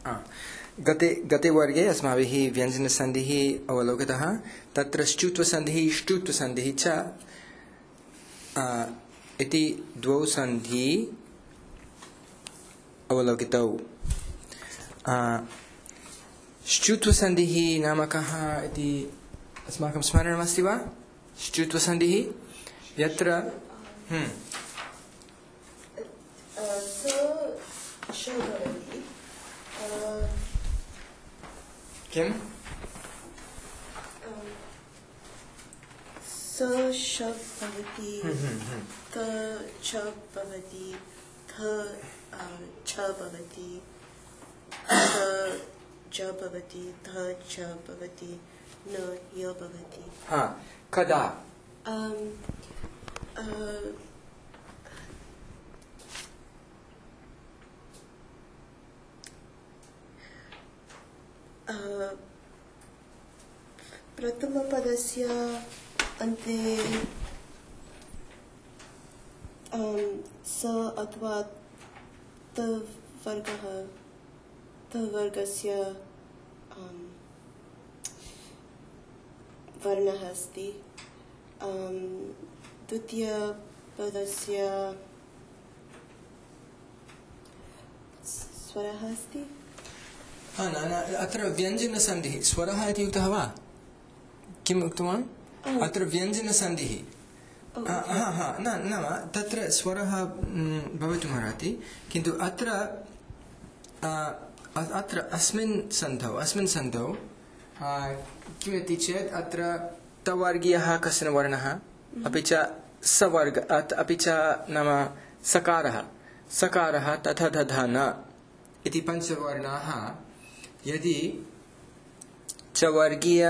हाँ, गते वर्गे अस्माभिः व्यञ्जनसन्धिः अवलोकितः। तत्र श्चुत्वसन्धिः ष्टुत्वसन्धिः च इति द्वौ सन्धि अवलोकितौ। श्चुत्वसन्धिः नाम कः इति अस्माकं स्मरणमस्ति वा? श्चुत्वसन्धिः यत्र किम्? स शब् भवति, त च भवति, थ छ भवति, थ ज भवति, थ च भवति, न य भवति। हाँ, कदा? प्रथमपदस्य अन्ते स अथवा त वर्गस्य वर्णः अस्ति। द्वितीयपदस्य स्वरः अस्ति। न अत्र व्यञ्जनसन्धिः स्वरः इति उक्तः वा? किम् उक्तवान्? अत्र व्यञ्जनसन्धिः। नाम तत्र स्वरः भवितुमर्हति, किन्तु अत्र अस्मिन् सन्धौ किमिति चेत् अत्र तवर्गीयः कश्चन वर्णः, अपि च सवर्ग, अपि च नाम सकारः तथा तथा न इति पञ्चवर्णाः यदि चवर्गीय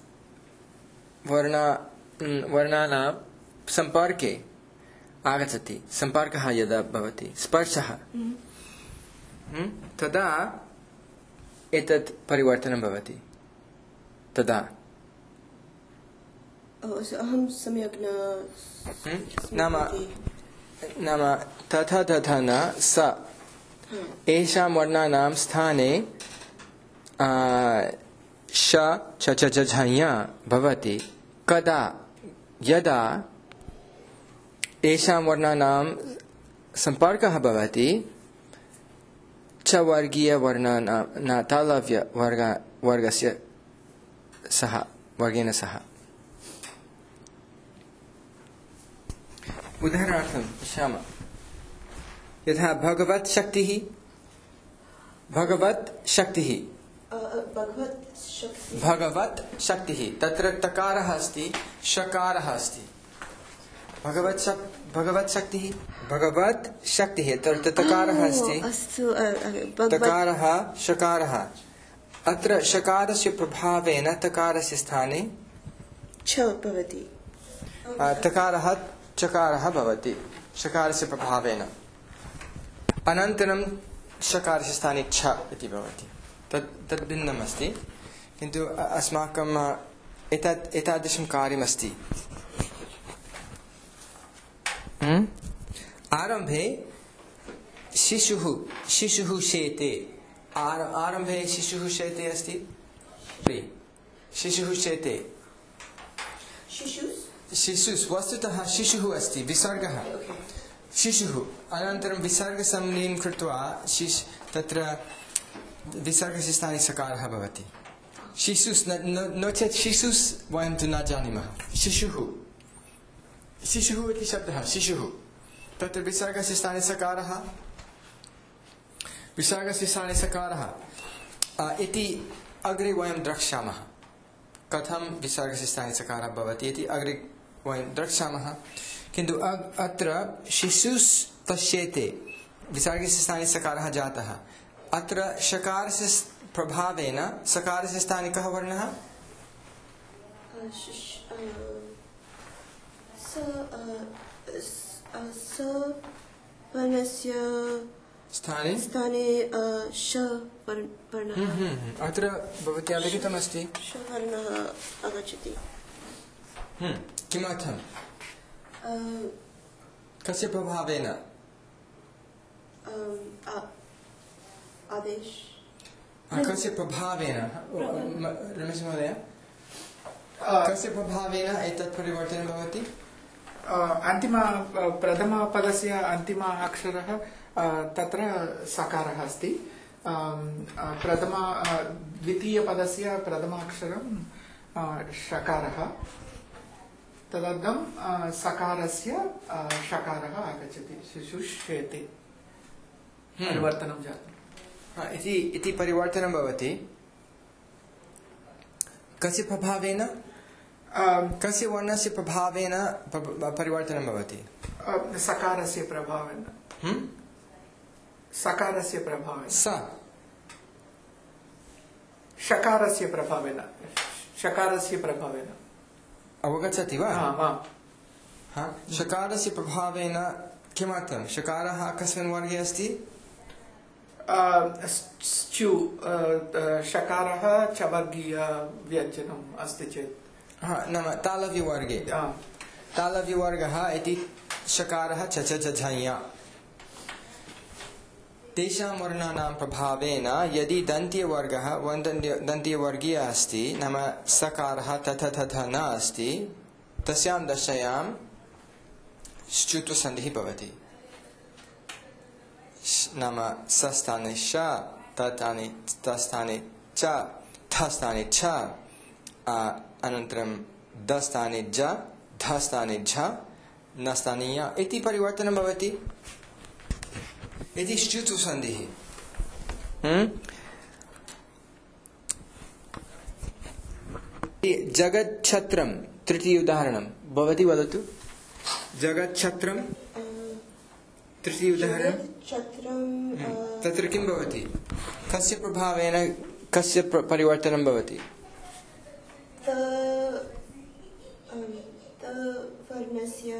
वर्णानां सम्पर्के आगच्छति, सम्पर्कः यदा भवति, स्पर्शः, तदा एतत् परिवर्तनं भवति। तदा अहं सम्यक् नाम तथा तथा न स एषां वर्णानां स्थाने श च च च झञ् भवति कदा यदा एषां वर्णानां सम्पर्कः भवति च वर्गीयवर्णानां तालव्यवर्गस्य वर्गेण सह। उदाहरणार्थं पश्यामः, यथा भगवत् शक्तिः तत्र तकारः अस्ति, शकारः अस्ति। भगवत् शक्तिः तत्र तकारः अस्ति, तकारः शकारः। अत्र शकारस्य प्रभावेन तकारस्य स्थाने छ भवति, तकारः चकारः भवति शकारस्य प्रभावेन। अनन्तरं शकारस्य स्थाने छ इति भवति। तद् भिन्नम् अस्ति, किन्तु अस्माकम् एतादृशं कार्यमस्ति। आरम्भे शिशुः शेते, आरम्भे शिशुः शेते अस्ति, शिशुः शेते, शिशुः वस्तुतः शिशुः अस्ति, विसर्गः शिशुः। अनन्तरं विसर्गसंज्ञां कृत्वा तत्र विसर्गस्य स्थाने सकारः भवति। शिशुस् नो चेत् शिशुस् वयं तु न जानीमः। शिशुः इति शब्दः, शिशुः। तत्र विसर्गस्य स्थाने सकारः इति अग्रे वयं द्रक्ष्यामः। कथं विसर्गस्य स्थाने सकारः भवति इति अग्रे वयं द्रक्ष्यामः। किन्तु अत्र शिशुस् पश्येते, विसर्गस्य स्थाने सकारः जातः। अत्र शकारस्य प्रभावेन सकारस्य स्थाने कः वर्णः? वर्णस्य स्थाने श वर्णः। अत्र भवत्या लिखितमस्ति श वर्णः आगच्छति। किमर्थं? कस्य प्रभावेन? आदेश कस्य प्रभावेन रमेश महोदय कस्य प्रभावेन एतत् परिवर्तनं भवति? अन्तिम प्रथमपदस्य अन्तिम अक्षरः तत्र सकारः अस्ति। द्वितीयपदस्य प्रथमाक्षरं षकारः, तदर्थं सकारस्य षकारः आगच्छति। शुश्रूषेते परिवर्तनं जातम्। इति परिवर्तनं भवति। कस्य प्रभावेन, कस्य वर्णस्य प्रभावेन परिवर्तनं भवति? सकारस्य प्रभावेन। सकारस्य प्रभावेन। षकारस्य प्रभावेन। षकारस्य प्रभावेन। अवगच्छति वा? हाँ। षकारस्य प्रभावेन किमर्थं? षकारः कस्मिन् वर्गे अस्ति? षकारः चवर्गीय व्यञ्जनम् अस्ति चेत् नाम तालव्यवर्गे। तालव्यवर्गः इति षकारः च झञ्ञा। तेषां वर्णानां प्रभावेन यदि दन्त्यवर्गः दन्त्यवर्गीयः अस्ति, नाम सकारः तथा न अस्ति, तस्यां दशायां श्चुत्वसन्धिः भवति। नाम सस्थाने श, तस्थाने च, थस्थाने छ, अनन्तरं दस्थाने ज, धस्थाने झ, नस्थाने य इति परिवर्तनं भवति। इति श्चुत्वसन्धिः। जगच्छत्रं तृतीय उदाहरणं भवति, वदतु। जगच्छत्रं तृतीय उदाहरणं। तत्र किं भवति? कस्य प्रभावेन कस्य परिवर्तनं भवति? वर्णस्य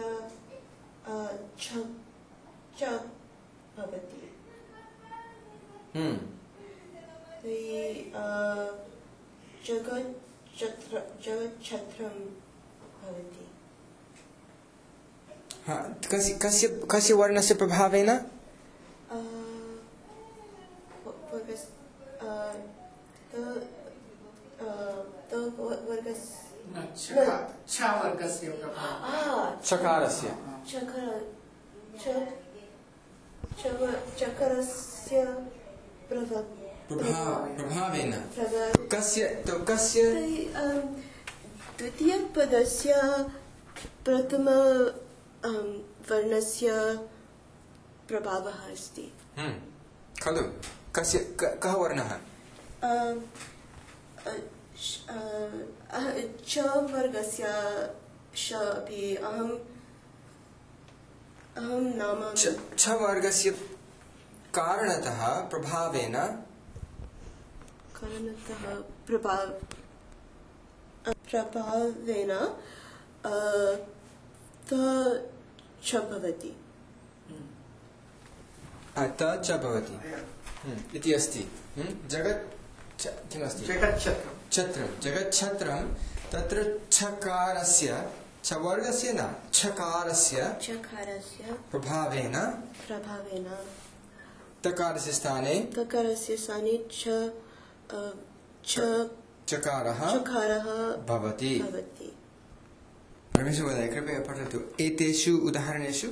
च भवति। जगच्छत्रं भवति। कस्य वर्णस्य प्रभावेन? चकारस्य प्रभावेन कस्य द्वितीयपदस्य प्रथम वर्णस्य प्रभावः अस्ति खलु। कः वर्णः? च वर्गस्य श अपि अहं नाम छ वर्गस्य कारणतः प्रभावेन च भवति। च भवति इति अस्ति। किमस्ति? जगच्छत्रं तत्र छकारस्य च वर्गस्य न छकारस्य प्रभावेन तकारस्य स्थाने चकारः भवति। रमेश महोदय कृपया पठतु। एतेषु उदाहरणेषु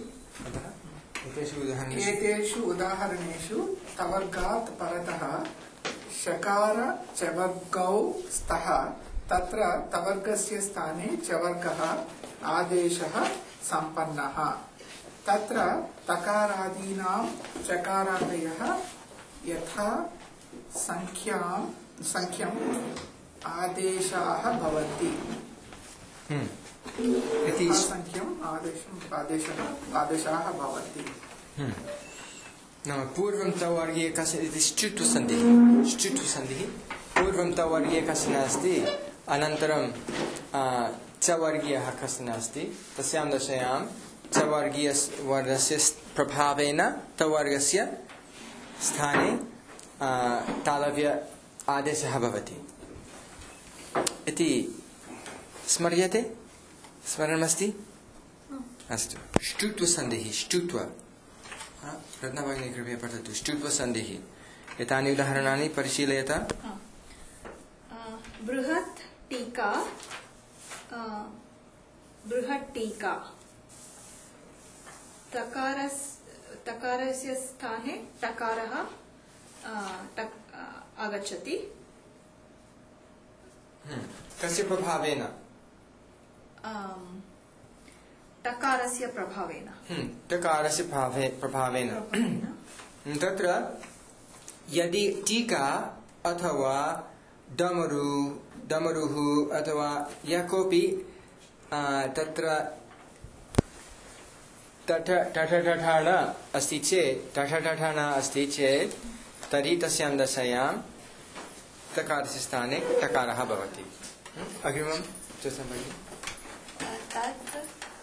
तवर्गात् परतः षकार चवर्गौ स्तः। तत्र तवर्गस्य स्थाने चवर्गः आदेशः सम्पन्नः। तत्र तकारादीनां चकारादयः यथा संख्यम् आदेशाः भवन्ति। संख्यम् आदेशाः भवन्ति। नाम पूर्वं तवर्गीय कस्य इति श्चुत्वसन्धिः। पूर्वं तवर्गीय कस्य नास्ति, अनन्तरं च वर्गीयः कस्य नास्ति। तस्यां दशायां च वर्गस्य प्रभावेन तवर्गस्य स्थाने तालव्य आदेशः भवति इति स्मर्यते? स्मरणमस्ति? अस्तु। श्चुत्वसन्धिः। रत्नभगिनी कृपया पठतु। श्चुत्वसन्धिः। एतानि उदाहरणानि परिशीलयत। बृहत् टीका तकारस्य स्थाने टकारः आगच्छति। कस्य प्रभावेन? टकारस्य प्रभावेन। टकारस्य प्रभावेन। तत्र यदि टीका अथवा डमरुः अथवा यः कोऽपि तत्र टठठठण अस्ति चेत् तर्हि तस्यां दशायां तकारस्य स्थाने टकारः भवति। अग्रिमं चतुर्थं भगिनि। तत्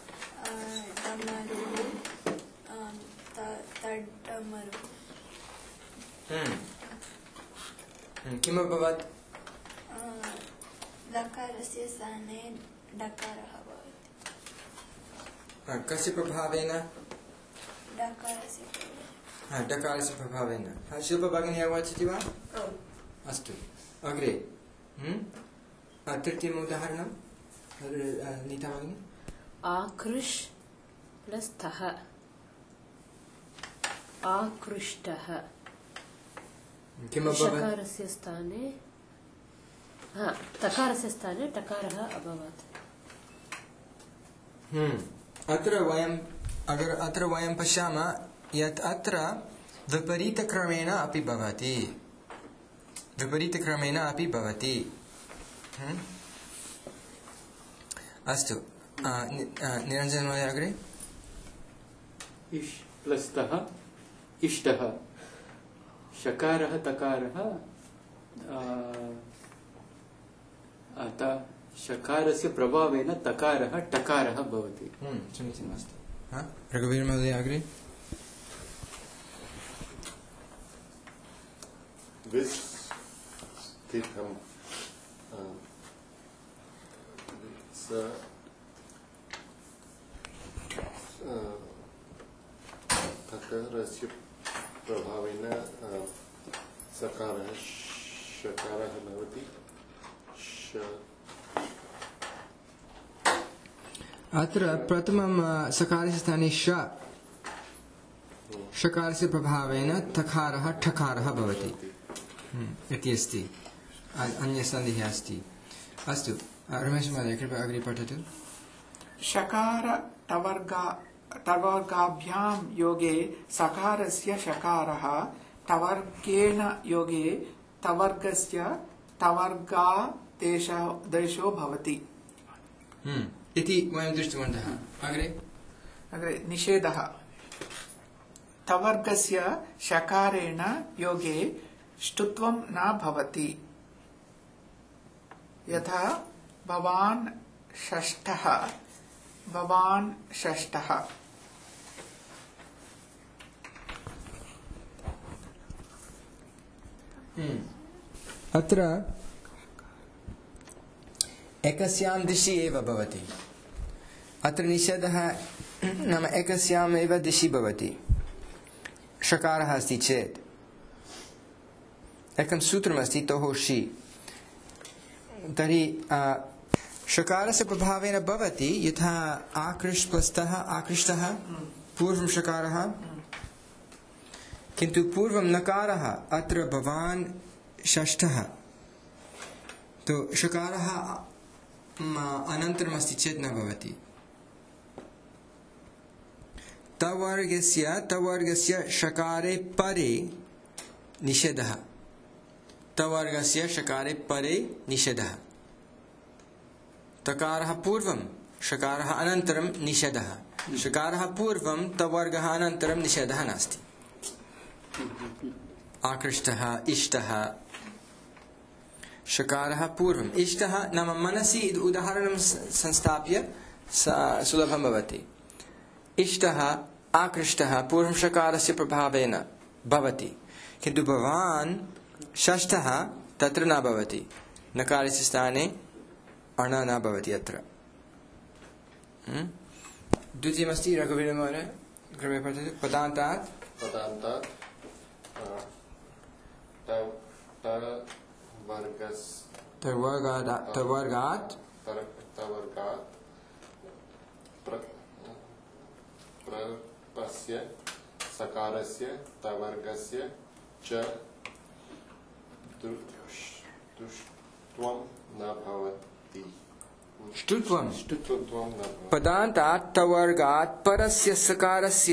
डमरुः किम् अभवत्? लकारस्य स्थाने डकारः भवति। कस्य प्रभावेन? डकारस्य प्रभावेन। शिल्पा भगिनी अवगच्छति वा? अस्तु, अग्रे तृतीयम् उदाहरणं नीता भगिनी। आकृष् प्लस् तः आकृष्टः। किम् अभवत्? षकारस्य स्थाने तकारस्य स्थाने टकारः अभवत्। अत्र वयं पश्यामः यत् अत्र विपरीतक्रमेण अपि भवति। अस्तु, निरञ्जन महोदय अग्रे। इष् प्लस् तः इष्टः। शकारः तकारः शकारस्य प्रभावेन तकारः टकारः भवति। समीचीनमस्ति। रघुवीर महोदय अग्रे। विस्थितं तकारस्य प्रभावेन सकारः शकारः भवति। अत्र प्रथमं सकारस्य स्थाने शकारस्य प्रभावेन तकारः ठकारः भवति इति अस्ति। अन्यसन्धिः अस्ति। अस्तु, रमेश महोदय कृपया अग्रे पठतु। शकार टवर्गाभ्यां योगे सकारस्य शकारः टवर्गेण योगे तवर्गस्य टवर्गादेशो भवति इति वयं दृष्टवन्तः। अग्रे निषेधः। तवर्गस्य शकारेण योगे ष्टुत्वं न भवति। यथा भवान् षष्ठः। अत्र एकस्यां दिशि एव भवति। अत्र निषेधः नाम एकस्याम् एव दिशि भवति। शकारः अस्ति चेत् एकं सूत्रमस्ति तोहोषि। तर्हि शकारस्य प्रभावेन भवति यथा आकृष्टः आकृष्टः पूर्वं शकारः, किन्तु पूर्वं नकारः। अत्र भवान् षष्ठः, तो शकारः अनन्तरमस्ति चेत् न भवति। तवर्गस्य शकारे परे निषेधः। तवर्गस्य शकारे परे निषेधः। तकारः पूर्वं शकारः अनन्तरं निषेधः। शकारः पूर्वं तवर्गः अनन्तरं निषेधः नास्ति। आकृष्टः इष्टः। शकारः पूर्वम्। इष्टः नाम मनसि उदाहरणं संस्थाप्य सुलभं भवति। इष्टः आकृष्टः पूर्वं शकारस्य प्रभावेन भवति, किन्तु भवान् षष्ठः तत्र न भवति। नकारस्य स्थाने अण न भवति अत्र। द्वितीयमस्ति रघुवीर महोदय कृपया पठतु। पदान्तात् तवर्गात् प्रपस्य सकारस्य तवर्गस्य च दुष्ट्वं न भवति। ष्टुत्वं न भवति। पदान्तात् तवर्गात् परस्य सकारस्य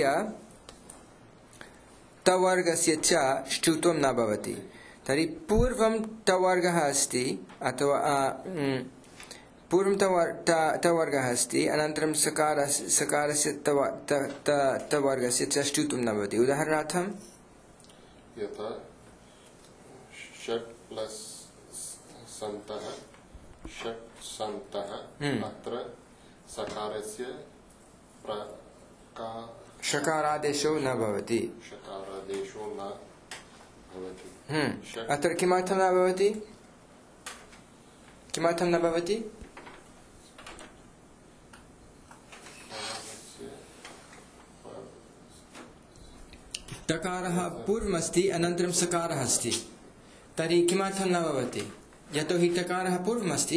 तवर्गस्य च ष्टुत्वं न भवति। तर्हि पूर्वं तवर्गः अस्ति अथवा पूर्वं तवर्गः अस्ति अनन्तरं सकारस्य तवर्गस्य च ष्टुत्वं न भवति। उदाहरणार्थं यथा षट् प्लस् सन्तः षट् सन्तः अत्र सकारस्य षकारादेशो न भवति। षकारादेशो न भवति। अत्र किमर्थं न भवति? किमर्थं न भवति? तकारः पूर्वमस्ति अनन्तरं सकारः अस्ति, तर्हि किमर्थं न भवति? यतोहि तकारः पूर्वमस्ति।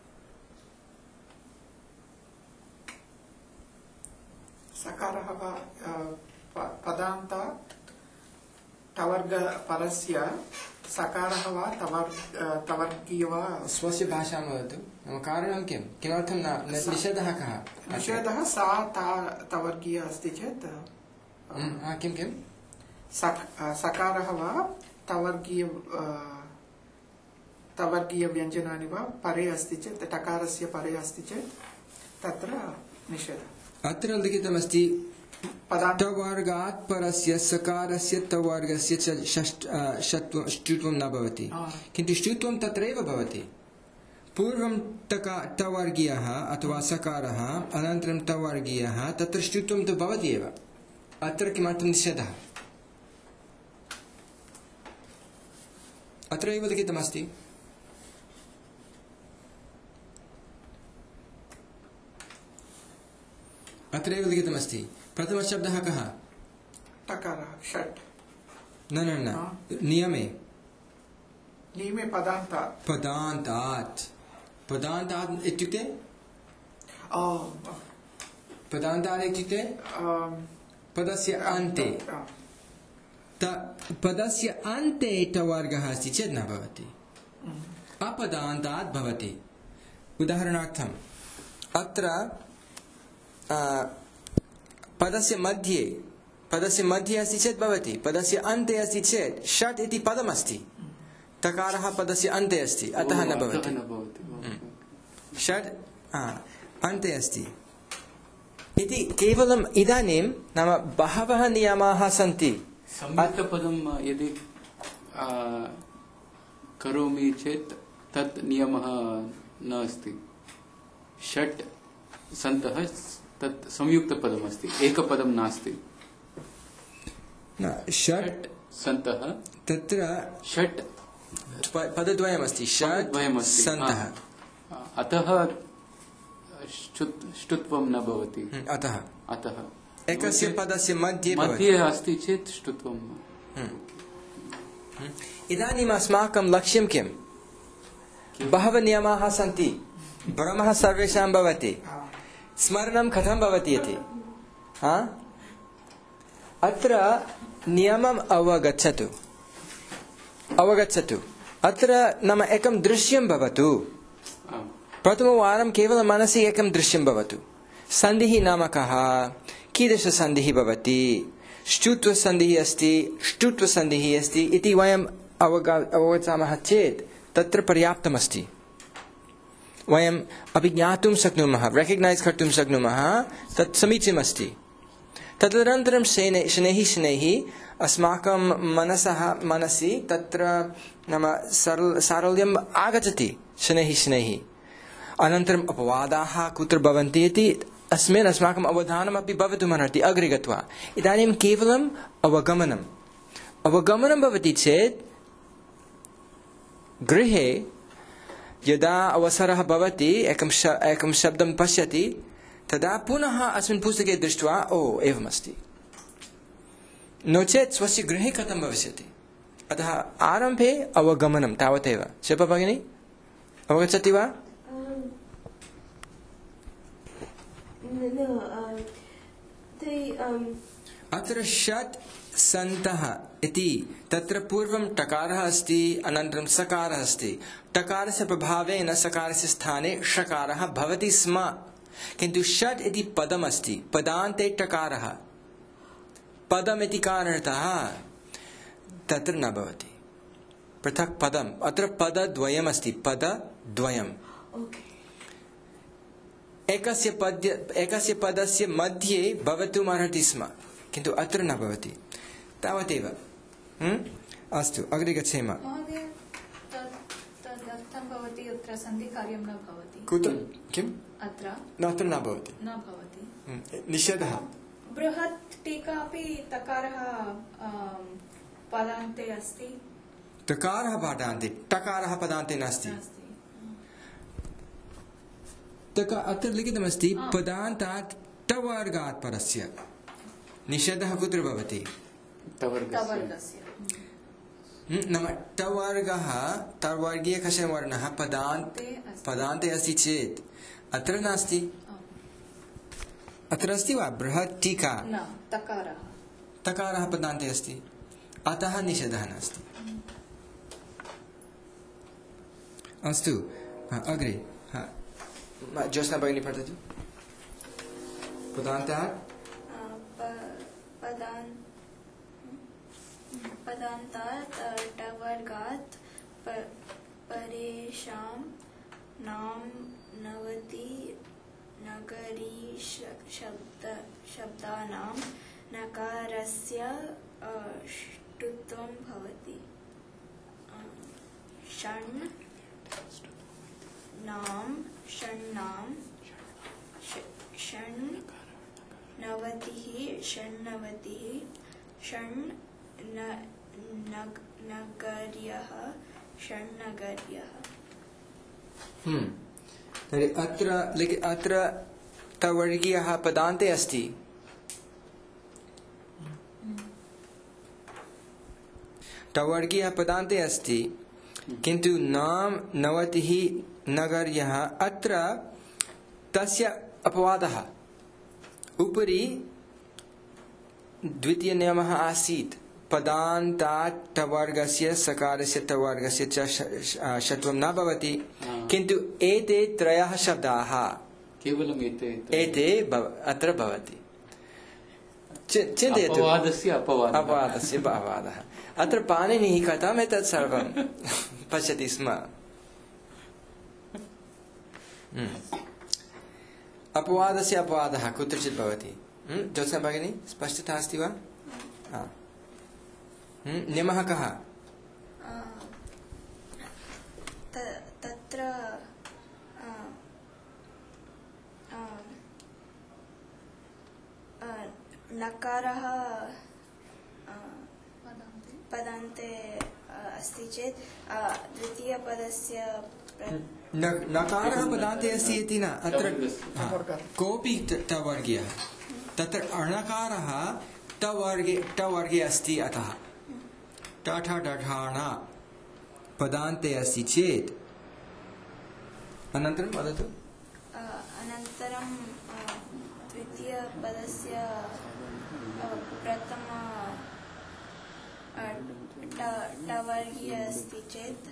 सकारः वा पदान्त तवर्ग परस्य सकारः वा तवर्गीय वा स्वस्य भाषां वदतु। नाम कारणं किं? किमर्थं न निषेधः कः? निषेधः सा तवर्गीय अस्ति चेत् किं किं सकारः वा तवर्गीयव्यञ्जनानि वा परे अस्ति चेत् टकारस्य परे अस्ति चेत् तत्र निषेधः। अत्र लिखितमस्ति तवर्गात् परस्य सकारस्य तवर्गस्य च ष्टुत्वं न भवति, किन्तु ष्टुत्वं तत्रैव भवति। पूर्वं तवर्गीयः अथवा सकारः अनन्तरं तवर्गीयः, तत्र ष्टुत्वं तु भवति एव। अत्र किमर्थं निषेधः? अत्रैव लिखितमस्ति। अत्रैव लिखितमस्ति। प्रथमशब्दः कः? टकारः षट्। न नियमे पदान्तात् इत्युक्ते पदस्य अन्ते। पदस्य अन्ते तवर्गः अस्ति चेत् न भवति, अपदान्तात् भवति। उदाहरणार्थम् अत्र पदस्य मध्ये अस्ति चेत् भवति, पदस्य अन्ते अस्ति चेत् षट् इति पदमस्ति, तकारः पदस्य अन्ते अस्ति, अतः न भवति। षट् अन्ते अस्ति इति केवलम् इदानीं नाम बहवः नियमाः सन्ति। संयुक्तपदं यदि करोमि चेत् तत् नियमः न अस्ति। षट् सन्तः तत् संयुक्तपदमस्ति, एकपदं नास्ति। षट् सन्तः तत्र षट् पदद्वयमस्ति, षट् सन्तः, अतः ष्टुत्वं न भवति। अतः एकस्य पदस्य मध्ये अस्ति चेत् ष्टुत्वं। इदानीम् अस्माकं लक्ष्यं किं? बहवः नियमाः सन्ति, भ्रमः सर्वेषां भवति, स्मरणं कथं भवति इति। अत्र नियमम् अवगच्छतु। अत्र नाम एकं दृश्यं भवतु। प्रथमवारं केवलं मनसि एकं दृश्यं भवतु। सन्धिः नाम कः? कीदृशसन्धिः भवति? ष्टुत्वसन्धिः अस्ति, ष्टुत्वसन्धिः अस्ति इति वयम् अवगच्छामः चेत् तत्र पर्याप्तमस्ति। वयम् अभिज्ञातुं शक्नुमः, रेकग्नैस् कर्तुं शक्नुमः, तत् समीचीनमस्ति। तदनन्तरं शनैः अस्माकं मनसि तत्र नाम सारल्यम् आगच्छति शनैः। अनन्तरम् अपवादाः कुत्र भवन्ति इति अस्मिन् अस्माकम् अवधानमपि भवितुमर्हति अग्रे गत्वा। इदानीं केवलम् अवगमनं भवति चेत् गृहे यदा अवसरः भवति एकं शब्दं पश्यति तदा पुनः अस्मिन् पुस्तके दृष्ट्वा ओ एवमस्ति। नो चेत् स्वस्य गृहे कथं भविष्यति? अतः आरम्भे अवगमनं तावदेव। शिल्पा भगिनी अवगच्छति वा? अत्र षट् सन्तः इति तत्र पूर्वं टकारः अस्ति, अनन्तरं सकारः अस्ति। टकारस्य प्रभावेन सकारस्य स्थाने षकारः भवति स्म, किन्तु षट् इति पदम् अस्ति, पदान्ते टकारः पदम् इति कारणतः तत्र न भवति। पृथक् पदम्, अत्र पदद्वयम् अस्ति, पदद्वयम्। एकस्य पदस्य मध्ये भवितुम् अर्हति स्म, किन्तु अत्र न भवति। तावदेव। अस्तु, अग्रे गच्छेम। महोदय, तदर्थं भवति अत्र सन्धिकार्यं न भवति। कुत्र? किम्? अत्र अत्र न भवति, न भवति। निषेधः। बृहत् टीका अपि तकारः पदान्ते अस्ति। तकारः पदान्ते, टकारः पदान्ते नास्ति। अत्र लिखितमस्ति पदान्तात् टवर्गात् परस्य। निषेधः कुत्र भवति? तवर्गस्य। नाम टवर्गः, तवर्गीयकस्य वर्णः पदान्ते अस्ति चेत् अत्र नास्ति। अत्र अस्ति वा? बृहत् टीका न, तकारः। तकारः पदान्ते अस्ति, अतः निषेधः नास्ति। अस्तु, अग्रे ज्योत्स्ना भगिनी पठतु। पदान्तात् टवर्गात् परेषां नाम नवति नगरी शब्दानां नकारस्य ष्टुत्वं भवति। अत्र तवर्गीयः पदान्ते अस्ति। तवर्गीयः पदान्ते अस्ति, किन्तु नाम नवतिः नगर्यः, अत्र तस्य अपवादः। उपरि द्वितीयनियमः आसीत्, पदान्तात् टवर्गस्य सकारस्य तवर्गस्य च षत्वं न भवति, किन्तु एते त्रयः शब्दाः केवलम् एते अत्र भवति। चिन्तयतु, अपवादस्य अपवादः। अत्र पाणिनिः कथम् एतत् सर्वं पश्यति स्म। अपवादस्य अपवादः कुत्रचित् भवति। ज्योत्स्ना भगिनी स्पष्टता अस्ति वा? नियमः कः? तत्र नकारः पदान्ते अस्ति चेत् द्वितीयपदस्य नकारः पदान्ते अस्ति इति न, अत्र कोऽपि टवर्गीयः, तत्र अणकारः टवर्गे अस्ति, अतः टठढढाण पदान्ते अस्ति चेत्। अनन्तरं वदतु। अनन्तरं द्वितीयपदस्य प्रथम टवर्गीय अस्ति चेत्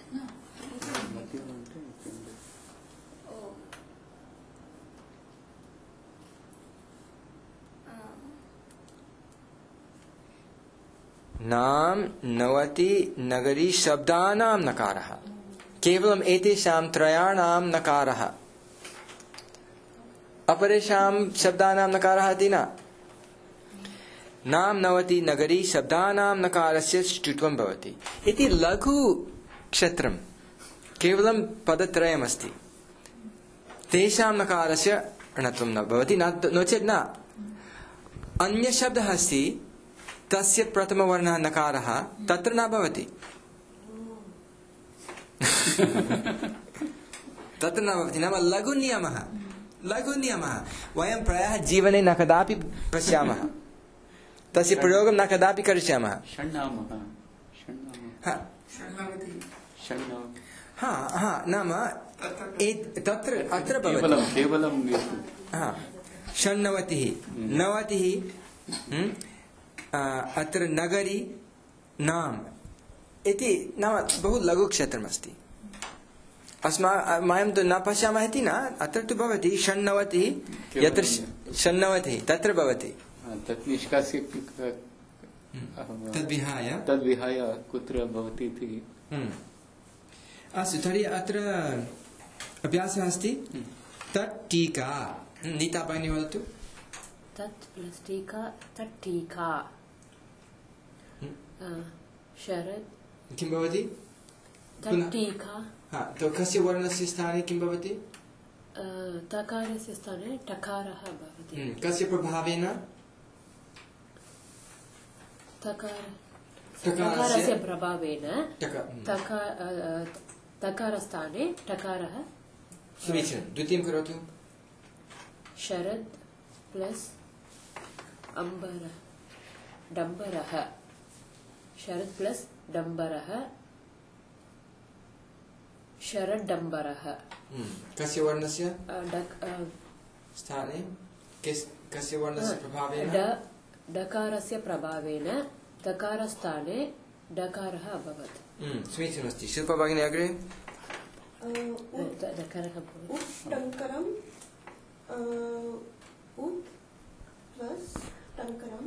नाम नवति नगरी शब्दानां नकारः, केवलम् एतेषां त्रयाणां नकारः, अपरेषां शब्दानां नकारः इति न। नाम नवति नगरी शब्दानां नकारस्य ष्टुत्वं भवति इति लघु क्षेत्रं, केवलं पदत्रयमस्ति, तेषां नकारस्य णत्वं न भवति, नो चेत् न। अन्यशब्दः अस्ति, तस्य प्रथमवर्णः नकारः, तत्र न भवति। तत्र न भवति, नाम लघुनियमः। वयं प्रायः जीवने न कदापि पश्यामः, तस्य प्रयोगं न कदापि करिष्यामः। हा हा हा नाम तत्र अत्र भवति केवलं हा षण्णवतिः नवतिः अत्र नगरी नाम इति नाम बहु लघुक्षेत्रमस्ति वयं तु न पश्यामः इति न अत्र तु भवति षण्णवतिः यत्र षण्णवतिः तत्र भवति तत् निष्कास्य तद्विहाय कुत्र भवति इति अस्तु तर्हि अत्र अभ्यासः अस्ति तत् टीका नीता भगिनी वदतु तत् प्लस टीका तत् टीका शरद किं भवति तत् टीका हा तो कस्य वर्णस्य स्थाने किं भवति तकारस्य स्थाने टकारः भवति कस्य प्रभावेन तकारस्य प्रभावेन तकारस्थाने टकारः समीचीनं द्वितीयं करोतु शरद प्लस अम्बरः डम्बरः शरद प्लस डम्बरः शरडम्बरः कस्य वर्णस्य स्थाने कस्य वर्णस्य प्रभावेन डकारस्य प्रभावेन तकारस्थाने डकारः अभवत् समीचीनमस्ति शिल्पा भगिनी अग्रे डकारः भवति टङ्करम् उत् प्लस टङ्करम्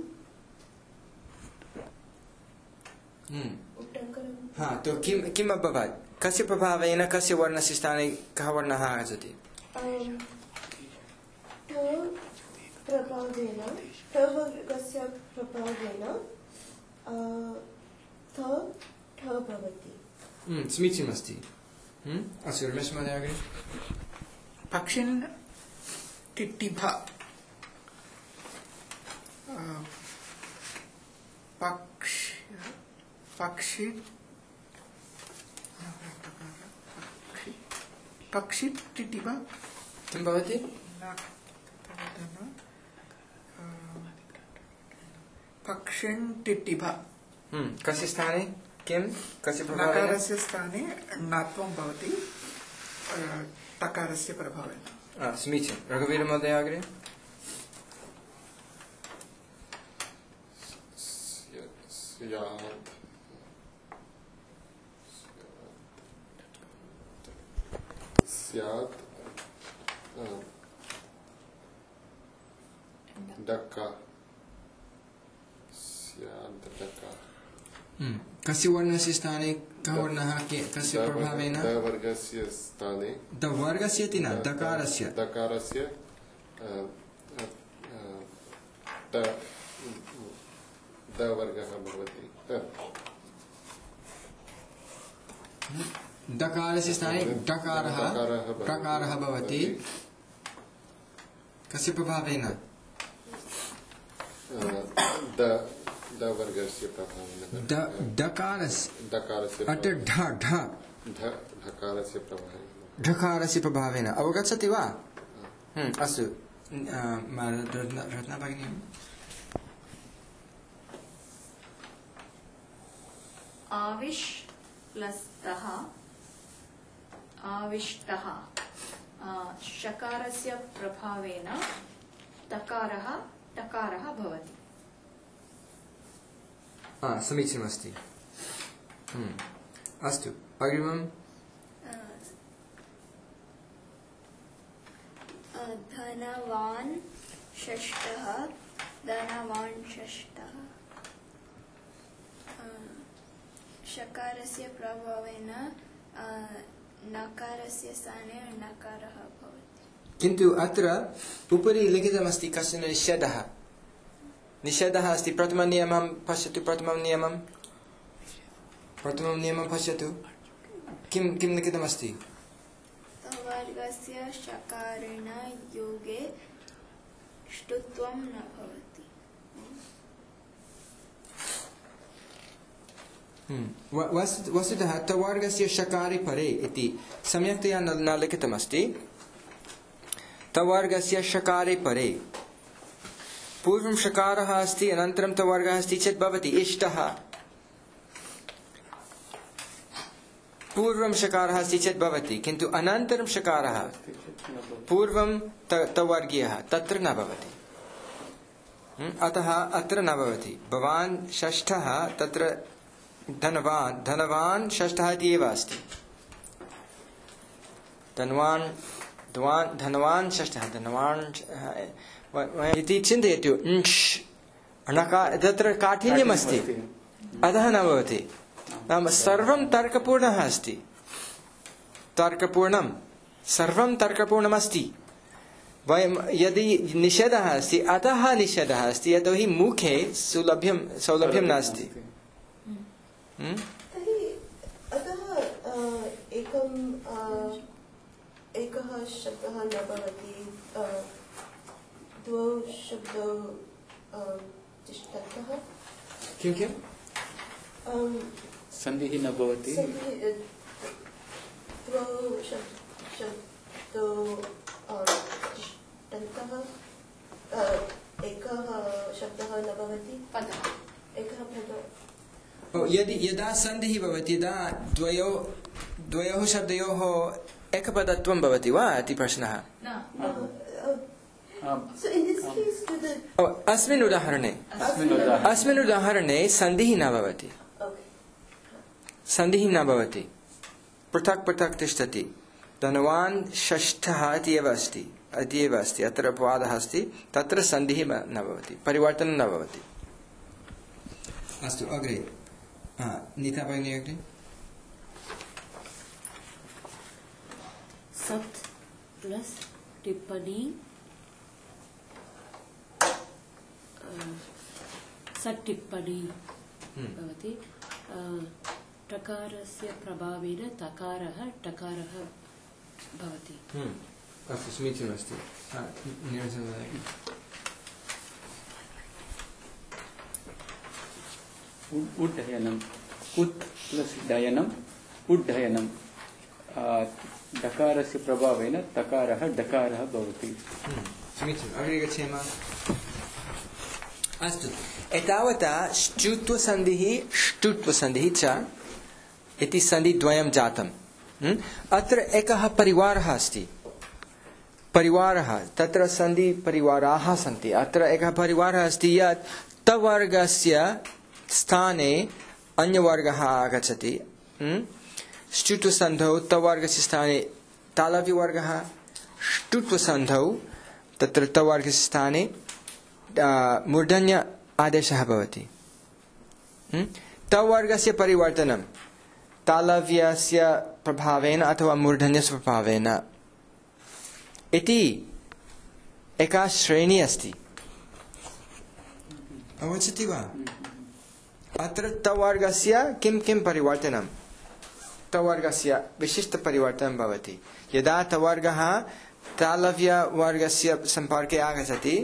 हा तो किम् अभवत् कस्य प्रभावेन कस्य वर्णस्य स्थाने कः वर्णः आगच्छति टवर्गस्य प्रभावेन थ भवति समीचीनमस्ति अस्तु रमेश महोदय अग्रे पक्षिन् टिट्टिभा पक्षि टिट्टिभा किं भवति पक्षिन् टिट्टिभा कस्य स्थाने किं कस्य प्रभावेन नकारस्य स्थाने णत्वं भवति टकारस्य प्रभावेन समीचीनं रघुवीर महोदय अग्रे स्यात् डक्का स्यात् डक्का कस्य वर्णस्य स्थाने कः वर्णः कस्य प्रभावेन वर्गस्य स्थाने वर्गस्य इति न दकारस्य वर्गः भवति दकारस्य स्थाने डकारः भवति कस्य प्रभावेन वर्गस्य प्रभावेन डकारस्य ढकारस्य प्रभावेन अवगच्छति वा अस्तु रत्ना भगिनी आविष् प्लस तः आविष्टः शकारस्य प्रभावेन तकारः टकारः भवति समीचीनमस्ति अस्तु अग्रिमं धनवान् षष्ठः शकारस्य प्रभावेन नकारस्य स्थाने णकारः भवति किन्तु अत्र उपरि लिखितमस्ति कश्चन निषेधः अस्ति प्रथमं नियमं पश्यतु प्रथमं नियमं पश्यतु किं लिखितमस्ति वर्गस्य शकारेण योगे ष्टुत्वं न भवति वस्तुतः तवर्गस्य शकारे परे इति सम्यक्तया न लिखितमस्ति तवर्गस्य शकारे परे पूर्वं शकारः अस्ति अनन्तरं तवर्गः अस्ति चेत् भवति इष्टः पूर्वं शकारः अस्ति चेत् भवति, किन्तु अनन्तरं शकारः पूर्वं तवर्गीयः तत्र न भवति। अतः अत्र न भवति। भवान् षष्ठः, तत्र धनवान्, धनवान् षष्ठः इति एव अस्ति। धनवान् षष्ठः, धनवान् इति चिन्तयतु। तत्र काठिन्यमस्ति, अतः न भवति। नाम सर्वं तर्कपूर्णः अस्ति, तर्कपूर्णं सर्वं तर्कपूर्णमस्ति। वयं यदि निषेधः अस्ति, अतः निषेधः अस्ति, यतोहि मुखे सौलभ्यं नास्ति। तर्हि अतः एकः शब्दः न भवति, द्वौ शब्दौ तिष्ठन्तः। किं संधिः न भवति। द्वौ शब्दौ तिष्ठन्तः, एकः शब्दः न भवति, एकः पदः। यदा सन्धिः भवति तदा द्वयोः शब्दयोः एकपदत्वं भवति वा इति प्रश्नः। So in this case, अस्मिन् उदाहरणे सन्धिः न भवति, सन्धिः न भवति, पृथक् पृथक् तिष्ठति। धनवान् षष्ठः इति एव अस्ति, अत्र अपवादः अस्ति, तत्र सन्धिः न भवति, परिवर्तनं न भवति। अस्तु, अग्रे नीता भगिनी अग्रे। सत् प्लस टिप्पणी सत् टिप्पणी भवति। टकारस्य प्रभावेन तकारः टकारः भवति। अस्तु, समीचीनमस्ति। उड्डयनम्, उत् प्लस् डयनम्, उड्डयनम्। डकारस्य प्रभावेन तकारः डकारः भवति। समीचीनम्, अग्रे गच्छेम। अस्तु, एतावता श्चुत्वसन्धिः ष्टुत्वसन्धिः च इति सन्धिद्वयं जातम्। अत्र एकः परिवारः अस्ति, परिवारः, तत्र सन्धिपरिवाराः सन्ति। अत्र एकः परिवारः अस्ति यत् तवर्गस्य स्थाने अन्यवर्गः आगच्छति। ष्टुत्वसन्धौ तवर्गस्य स्थाने तालव्यवर्गः, ष्टुत्वसन्धौ तत्र तवर्गस्य स्थाने मूर्धन्य आदेशः भवति। तवर्गस्य परिवर्तनं तालव्यस्य प्रभावेन अथवा मूर्धन्यस्य प्रभावेन इति एका श्रेणी अस्ति। अवगच्छति वा? अत्र तवर्गस्य किं परिवर्तनं, तवर्गस्य विशिष्टपरिवर्तनं भवति। यदा तवर्गः तालव्यवर्गस्य सम्पर्के आगच्छति,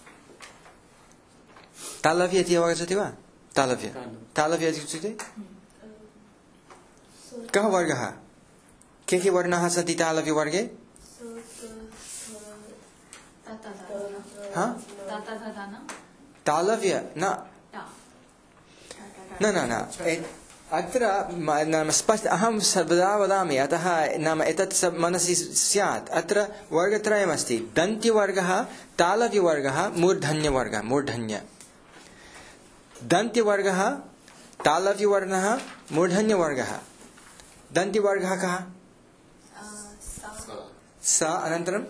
तालव्य इति अवगच्छति वा? तालव्य इत्युक्ते कः वर्गः? के वर्णाः सन्ति तालव्यवर्गे? तालव्य न, अत्र नाम स्पष्ट अहं सर्वदा वदामि, अतः नाम एतत् मनसि स्यात्। अत्र वर्गत्रयमस्ति, दन्त्यवर्गः, तालव्यवर्गः, मूर्धन्यवर्गः, मूर्धन्य। दन्त्यवर्गः, तालव्यवर्गः, मूर्धन्यवर्गः। दन्त्यवर्गः कः? स अनन्तरं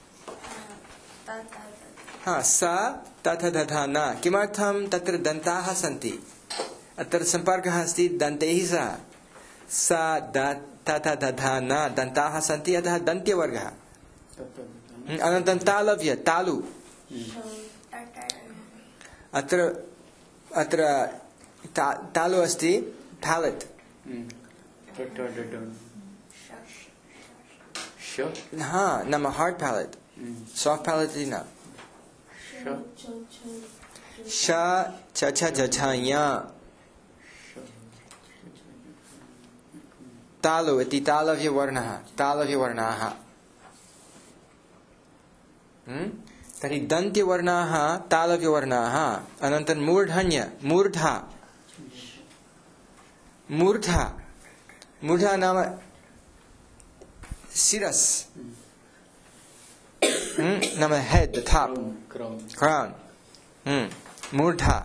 स तथ दधा न। किमर्थं? तत्र दन्ताः सन्ति, अत्र सम्पर्कः अस्ति दन्तैः सह। स तथ दधा न, दन्ताः सन्ति, अतः दन्त्यवर्गः। अनन्तरं तालव्य, तालु। अत्र तालु अस्ति, palate। हाँ, नाम hard palate, soft palate इति न। श छ छ झ झ ञ। तालु इति तालव्यवर्णः, तालव्यवर्णाः। तर्हि दन्त्यवर्णाः, तालव्यवर्णाः। अनन्तरं मूर्धन्य, मूर्धा, मूर्धा मूढ़ा नाम शिरस नाम हेड top crown मूढ़ा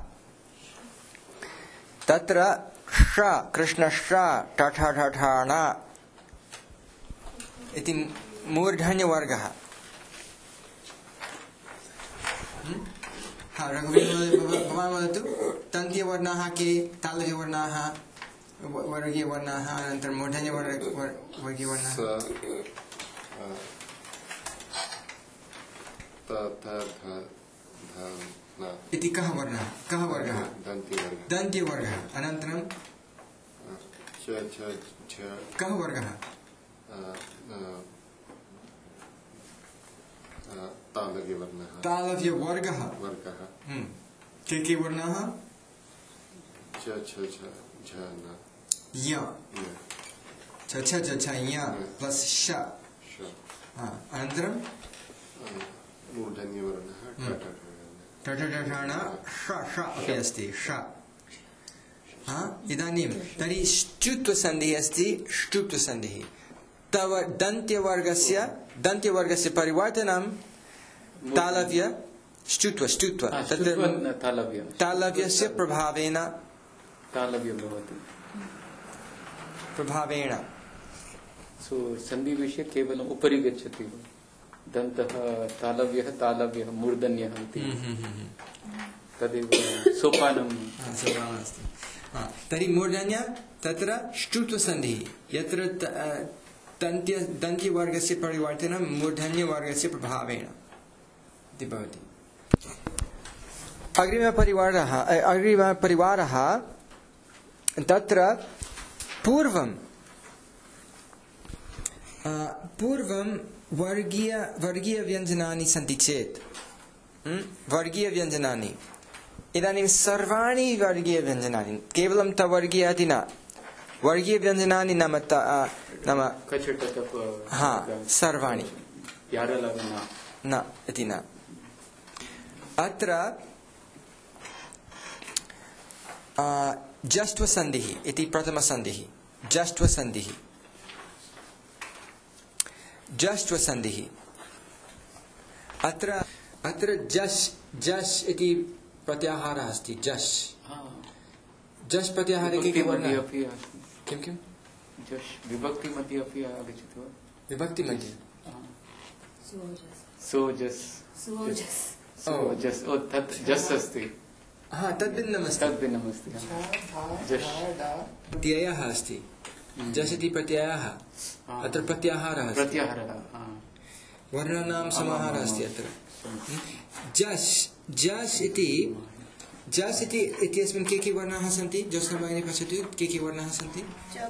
तत्र श कृष्णश्च टठठठण इति मूर्धन्यवर्गः भवान् वदतु तन्त्यवर्णाः के तालव्यवर्णाः वर्गीयवर्णाः अनन्तरं मूर्धन्यवर्गीयवर्णाः इति कः वर्णः कः वर्गः दन्त्यवर्गः अनन्तरं कः वर्गः तालव्यवर्गः के वर्णाः य छ छ छ छ य प्लस श अनन्तरं मूर्धन्यवर्णः टठठठण श श अपि अस्ति श इदानीं तर्हि ष्टुत्वसन्धिः अस्ति ष्टुत्वसन्धिः तव दन्त्यवर्गस्य परिवर्तनं तालव्य ष्टुत्व तालव्यस्य प्रभावेन सो सन्धि विषये केवलम् उपरि गच्छति दन्तः तालव्यः मूर्धन्यः इति तदेव सोपानम् अस्ति तर्हि मूर्धन्य तत्र ष्टुत्वसन्धिः यत्र दन्त्यवर्गस्य परिवर्तनं मूर्धन्यवर्गस्य प्रभावेण इति भवति अग्रिमपरिवारः तत्र पूर्वं वर्गीयव्यञ्जनानि सन्ति चेत् वर्गीयव्यञ्जनानि इदानीं सर्वाणि वर्गीयव्यञ्जनानि केवलं तवर्गीय इति न वर्गीयव्यञ्जनानि नाम सर्वाणि न इति न अत्र जष्ट्वसन्धिः इति प्रथमसन्धिः जष्ट्वसन्धिः अत्र जस् इति प्रत्याहारः अस्ति जस् प्रत्याहारे किं विभक्ति मध्ये अपि आगच्छति वा विभक्ति मध्ये तत् जस् अस्ति तद्भिन्नमस्ति प्रत्ययः अस्ति जस् इति प्रत्ययः अत्र प्रत्याहारः वर्णानां समाहारः अस्ति अत्र जस् इति इत्यस्मिन् के वर्णाः सन्ति जोस्नाभगिनी पश्यतु के वर्णाः सन्ति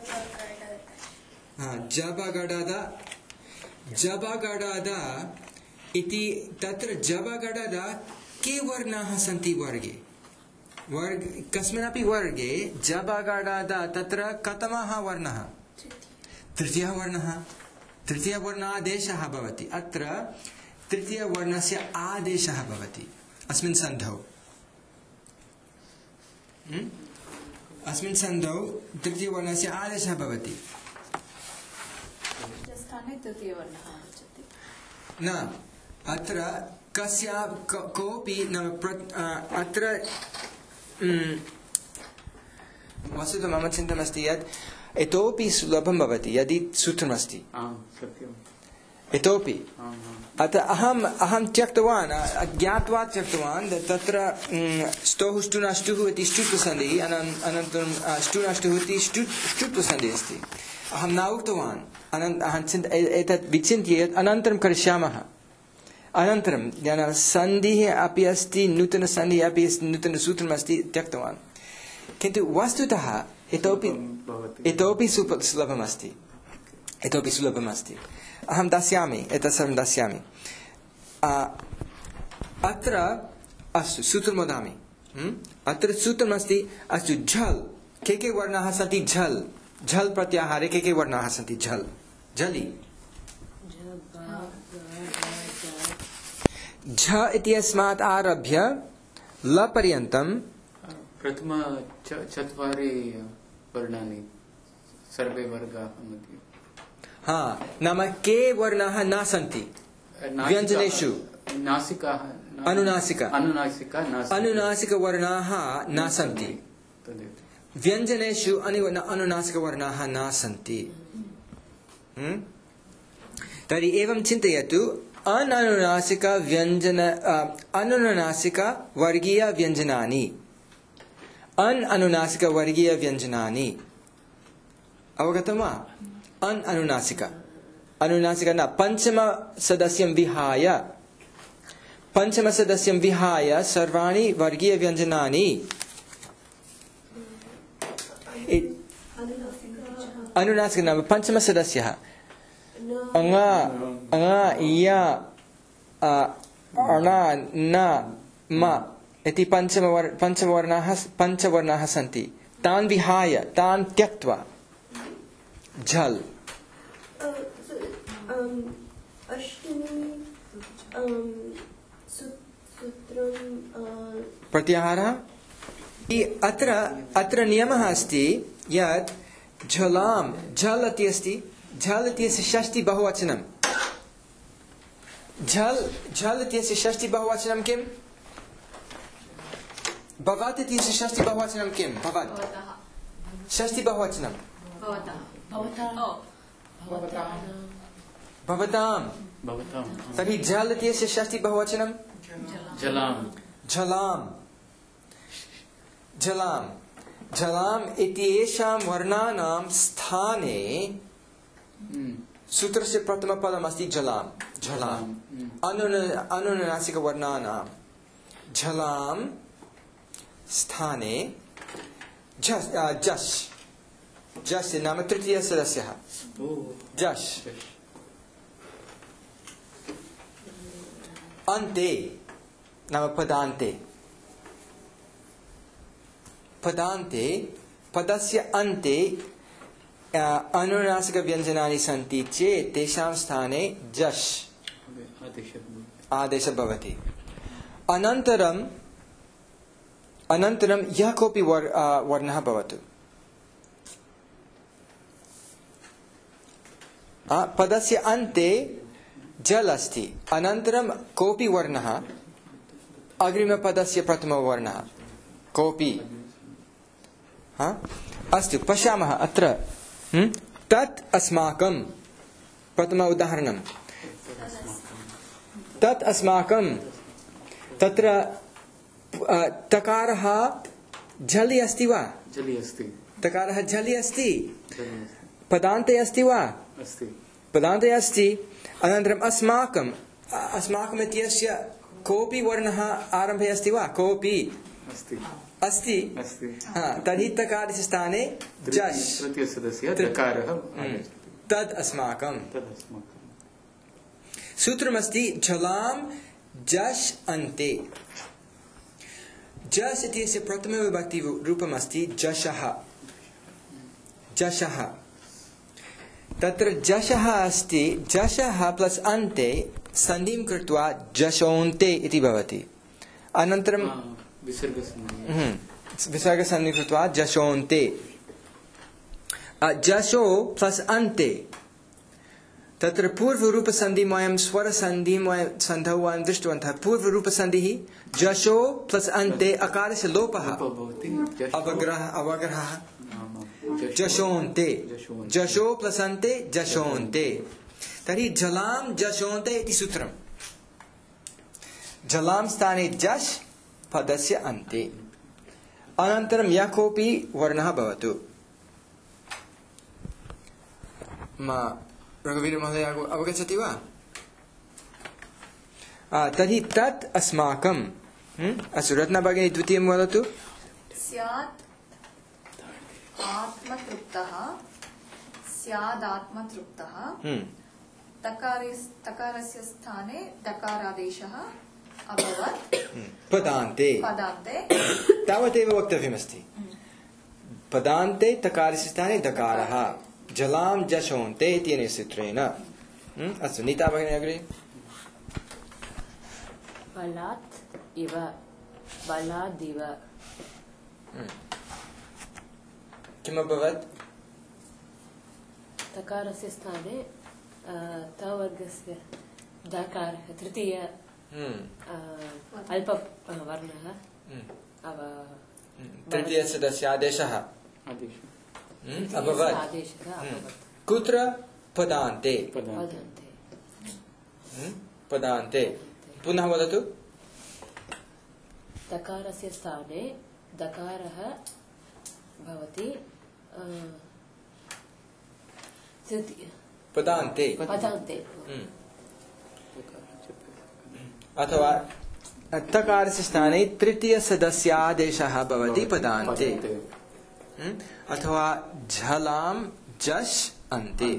जबगडद इति तत्र जबगडद के वर्णाः सन्ति वर्गे कस्मिन्नपि वर्गे जबगडद तत्र कतमः वर्णः तृतीयवर्णादेशः भवति अत्र तृतीयवर्णस्य आदेशः भवति अस्मिन् सन्धौ तृतीयवर्णस्य आदेशः भवति न अत्र कोऽपि अत्र वस्तुतः मम चिन्तनमस्ति यत् इतोपि सुलभं भवति यदि सूत्रमस्ति इतोपि अतः अहं त्यक्तवान् ज्ञात्वा त्यक्तवान् तत्र स्तोः ष्टुनाष्टुः इति ष्टुत्वसन्धिः अनन्तरं ष्टुनाष्टुः इति ष्टुत्वसन्धिः अस्ति अहं न उक्तवान् एतत् विचिन्त्य अनन्तरं करिष्यामः अनन्तरं सन्धिः अपि अस्ति नूतनसन्धिः अपि नूतनसूत्रमस्ति त्यक्तवान् किन्तु वस्तुतः इतोपि सुलभमस्ति अहं दास्यामि एतत् सर्वं दास्यामि अत्र अस्तु सूत्रं वदामि अत्र सूत्रमस्ति अस्तु झल् के वर्णाः सन्ति झल् प्रत्याहारे के वर्णाः सन्ति झलि झ इत्यस्मात् आरभ्य ल पर्यन्तं प्रथम चत्वारि वर्णानि सर्वे वर्गाः मध्ये हाँ, नाम के वर्णाः न सन्ति व्यञ्जनेषु। नासिकाः अनुनासिका नासिका अनुनासिकवर्णाः न सन्ति तदेव व्यञ्जनेषु अनुनासिकवर्णाः न सन्ति। तर्हि एवं चिन्तयतु, अनुनासिक वर्गीय व्यञ्जनानि अनुनासिक व्यञ्जनानि अवगतं वा? अनुनासिक न पञ्चमसदस्यं विहाय सर्वाणि वर्गीय व्यञ्जनानि अनुनासिक नाम पञ्चमसदस्यः अङ इय अण न म इति पञ्चवर्णाः सन्ति। तान् विहाय, तान् त्यक्त्वा झल् प्रत्याहारः। अत्र नियमः अस्ति यत् झलां झल् इति अस्ति, झल् इत्यस्य षष्ठी बहुवचनं। झल् इत्यस्य षष्ठी बहुवचनं किम्? भवत् इत्यस्य षष्ठी बहुवचनं किम्? भवत् षष्ठी बहुवचनं भवतां। तर्हि झल् इत्यस्य षष्ठी बहुवचनं झलाम् इत्येषां वर्णानां स्थाने सूत्रस्य प्रथमपदमस्ति झलाम् अनुनासिकवर्णानां झलां स्थाने झस् नाम तृतीयसदस्यः झस् अन्ते नाम पदस्य अन्ते अनुनासिकव्यञ्जनानि सन्ति चेत् तेषां स्थाने झस् आदेशः भवति। अनन्तरं यः कोऽपि वर्णः भवतु, पदस्य अन्ते झल् अस्ति, अनन्तरं कोऽपि वर्णः अग्रिमपदस्य प्रथमवर्णः कोऽपि अस्तु पश्यामः अत्र तत् अस्माकं प्रथम उदाहरणं तत् अस्माकं तत्र तकारः झलि अस्ति वा? तकारः झलि अस्ति। पदान्ते अस्ति वा? पदान्ते अस्ति। अनन्तरम् अस्माकम् इत्यस्य कोऽपि वर्णः आरम्भे अस्ति वा? कोऽपि अस्ति। तर्हि तकारस्य स्थाने झस् तद् अस्माकं। सूत्रमस्ति झलां झस् अन्ते। झस् इत्यस्य प्रथमविभक्ति रूपमस्ति झषः। तत्र झषः अस्ति। झषः प्लस् अन्ते सन्धिं कृत्वा झषोन्ते इति भवति। अनन्तरं विसर्गसन्धिं कृत्वा झषोन्ते। झषो प्लस् अन्ते तत्र पूर्वरूपसन्धिं वयं स्वरसन्धौ वयं दृष्टवन्तः। पूर्वरूपसन्धिः झषो प्लस् अन्ते अकारस्य लोपः अवग्रहः झषोन्ते। झषो प्लस् अन्ते झषोन्ते। तर्हि झलां झषोन्ते इति सूत्रम्। झलां स्थाने झस् पदस्य अन्ते। अनन्तरं यः कोऽपि वर्णः भवतु। रघुवीरमहोदय अवगच्छति वा? तर्हि तत् अस्माकं। अस्तु रत्ना भगिनी द्वितीयं वदतु। स्यात् आत्मतृप्तः स्यादात्मतृप्तः तकारस्य स्थाने दकारादेशः अभवत् पदान्ते। तावदेव वक्तव्यमस्ति। पदान्ते तकारस्य स्थाने दकारः। झलां झषोन्ते इत्यनेन सूत्रेण। अस्तु नीता भगिनी अग्रे। बलादिव किमभवत्? तकारस्य स्थाने तवर्गस्य दकारः तृतीय अल्प वर्णः तृतीय सदस्य आदेशः अभवत्। आदेशः अभवत् कुत्र? पदान्ते। पदान्ते पुनः वदतु। तकारस्य स्थाने दकारः भवति पदान्ते पदान्ते अथवा तकारस्य स्थाने तृतीय सदस्यादेशः भवति पदान्ते अथवा झलां जश् अन्ते।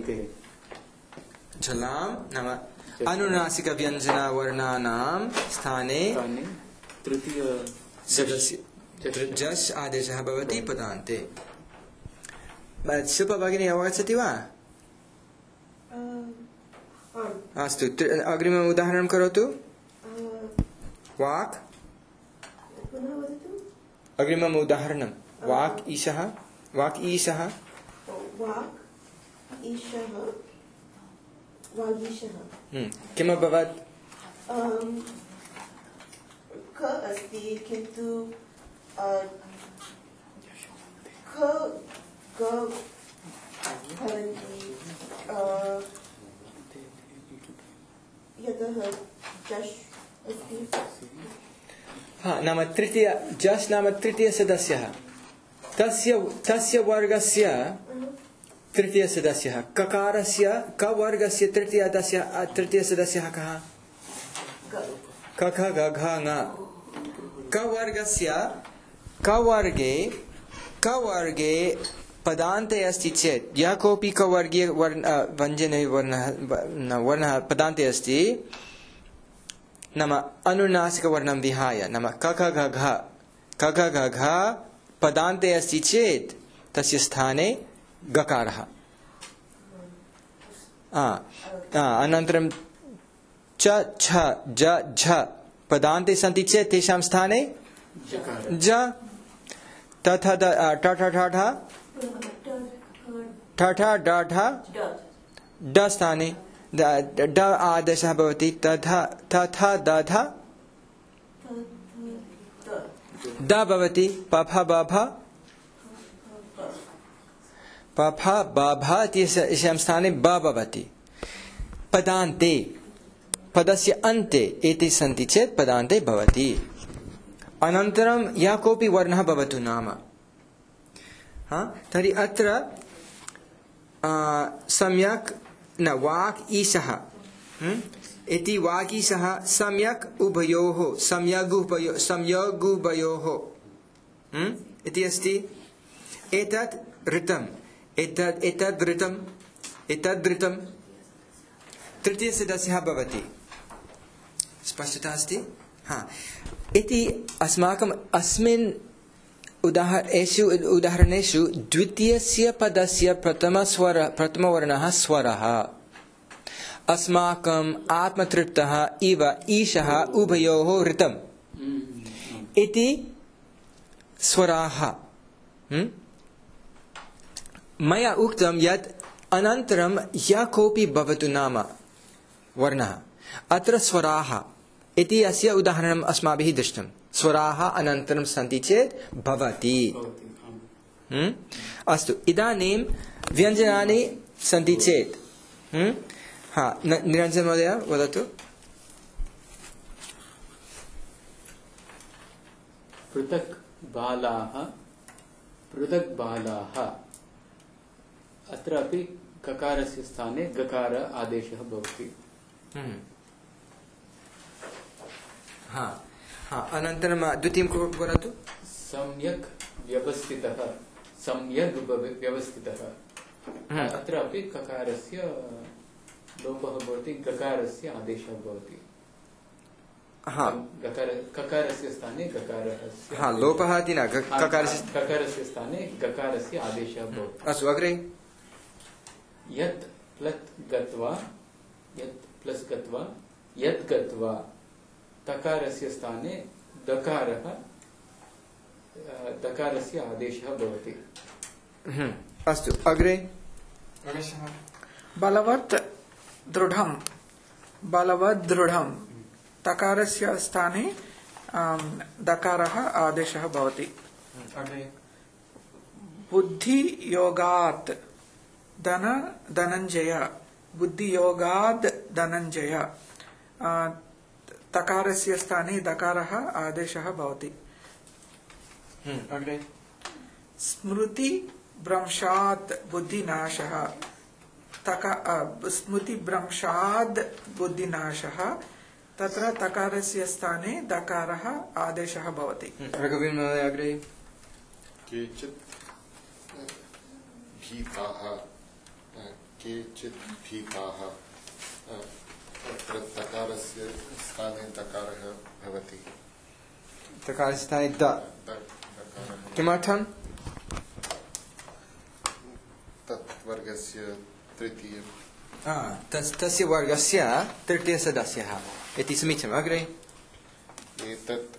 झलां नाम अनुनासिक व्यञ्जन वर्णानां स्थाने तृतीय सदस्य जश् आदेशः भवति पदान्ते। शुभ भगिनी अवगच्छति वा? अस्तु अग्रिमम् उदाहरणं करोतु। वाक् पुनः वदतु। अग्रिमम् उदाहरणं वाक् ईशः वाक् ईशः वाक् ईशः वागीशः किम् अभवत्? क अस्ति किन्तु ख ग भवन्ति यतः जश् अस्ति। नाम तृतीय जश् नाम तृतीय सदस्यः तस्य वर्गस्य तृतीय सदस्यः ककारस्य क वर्गस्य तृतीय सदस्यः कः? क ख ग घ ङ। क वर्गस्य क वर्गे पदान्ते अस्ति चेत् यः कोऽपि क वर्गीय व्यञ्जने वर्णः पदान्ते अस्ति नाम अनुनासिक वर्णं विहाय नाम क ख ग घ पदान्ते अस्ति चेत् तस्य स्थाने गकारः। अनन्तरं च छ ज झ पदान्ते सन्ति चेत् तेषां स्थाने ज। तथा ड स्थाने ड आदेशः भवति। तथा दधा द भवति। पफ बभ इत्यस्यां स्थाने ब भवति। पदान्ते पदस्य अन्ते एते सन्ति चेत् पदान्ते भवति। अनन्तरं यः कोऽपि वर्णः भवतु नाम तर्हि अत्र सम्यक् न वाक् ईशः इति वागीशः सम्यक् उभयोः संयोगुभयोः इति अस्ति। एतत् ऋतम् एतद् ऋतम् तृतीय सदस्यः भवति। स्पष्टता अस्ति? इति अस्माकम् अस्मिन् उदाहरणेषु द्वितीयस्य पदस्य प्रथमवर्णः स्वरः अस्माकम् आत्मतृप्तः इव ईशः उभयोः ऋतम् इति स्वराः। मया उक्तं यत् अनन्तरं यः कोऽपि भवतु नाम वर्णः अत्र स्वराः इति अस्य उदाहरणम् अस्माभिः दृष्टं। स्वराः अनन्तरं सन्ति चेत् भवति। अस्तु इदानीं व्यञ्जनानि सन्ति चेत् निरञ्जन महोदय वदतु। पृथक् बालाः अत्रापि ककारस्य स्थाने गकार आदेशः भवति। अनन्तरं द्वितीयं वदतु। सम्यक् व्यवस्थितः अत्रापि ककारस्य लोपः भवति गकारस्य आदेशः भवति। ककारस्य स्थाने गकारस्य लोपः इति न ककारस्य स्थाने गकारस्य आदेशः भवति। अस्तु अग्रे यत् प्लस् गत्वा तकारस्य स्थाने दकारस्य आदेशः भवति। अस्तु अग्रे बलवत् दृढं तकारस्य स्थाने दकारः आदेशः भवति। बुद्धियोगात् धनञ्जय तकारस्य स्थाने दकारः आदेशः भवति। स्मृतिभ्रंशात् बुद्धिनाशः तत्र तकारस्य स्थाने दकारः आदेशः भवति। केचित् भीताः तत्र तकारस्य स्थाने दकारः भवति। तकारस्य स्थाने किमर्थं? तत् वर्गस्य तृतीय तस्य वर्गस्य तृतीयसदस्यः इति समीचीनम्। अग्रे एतत्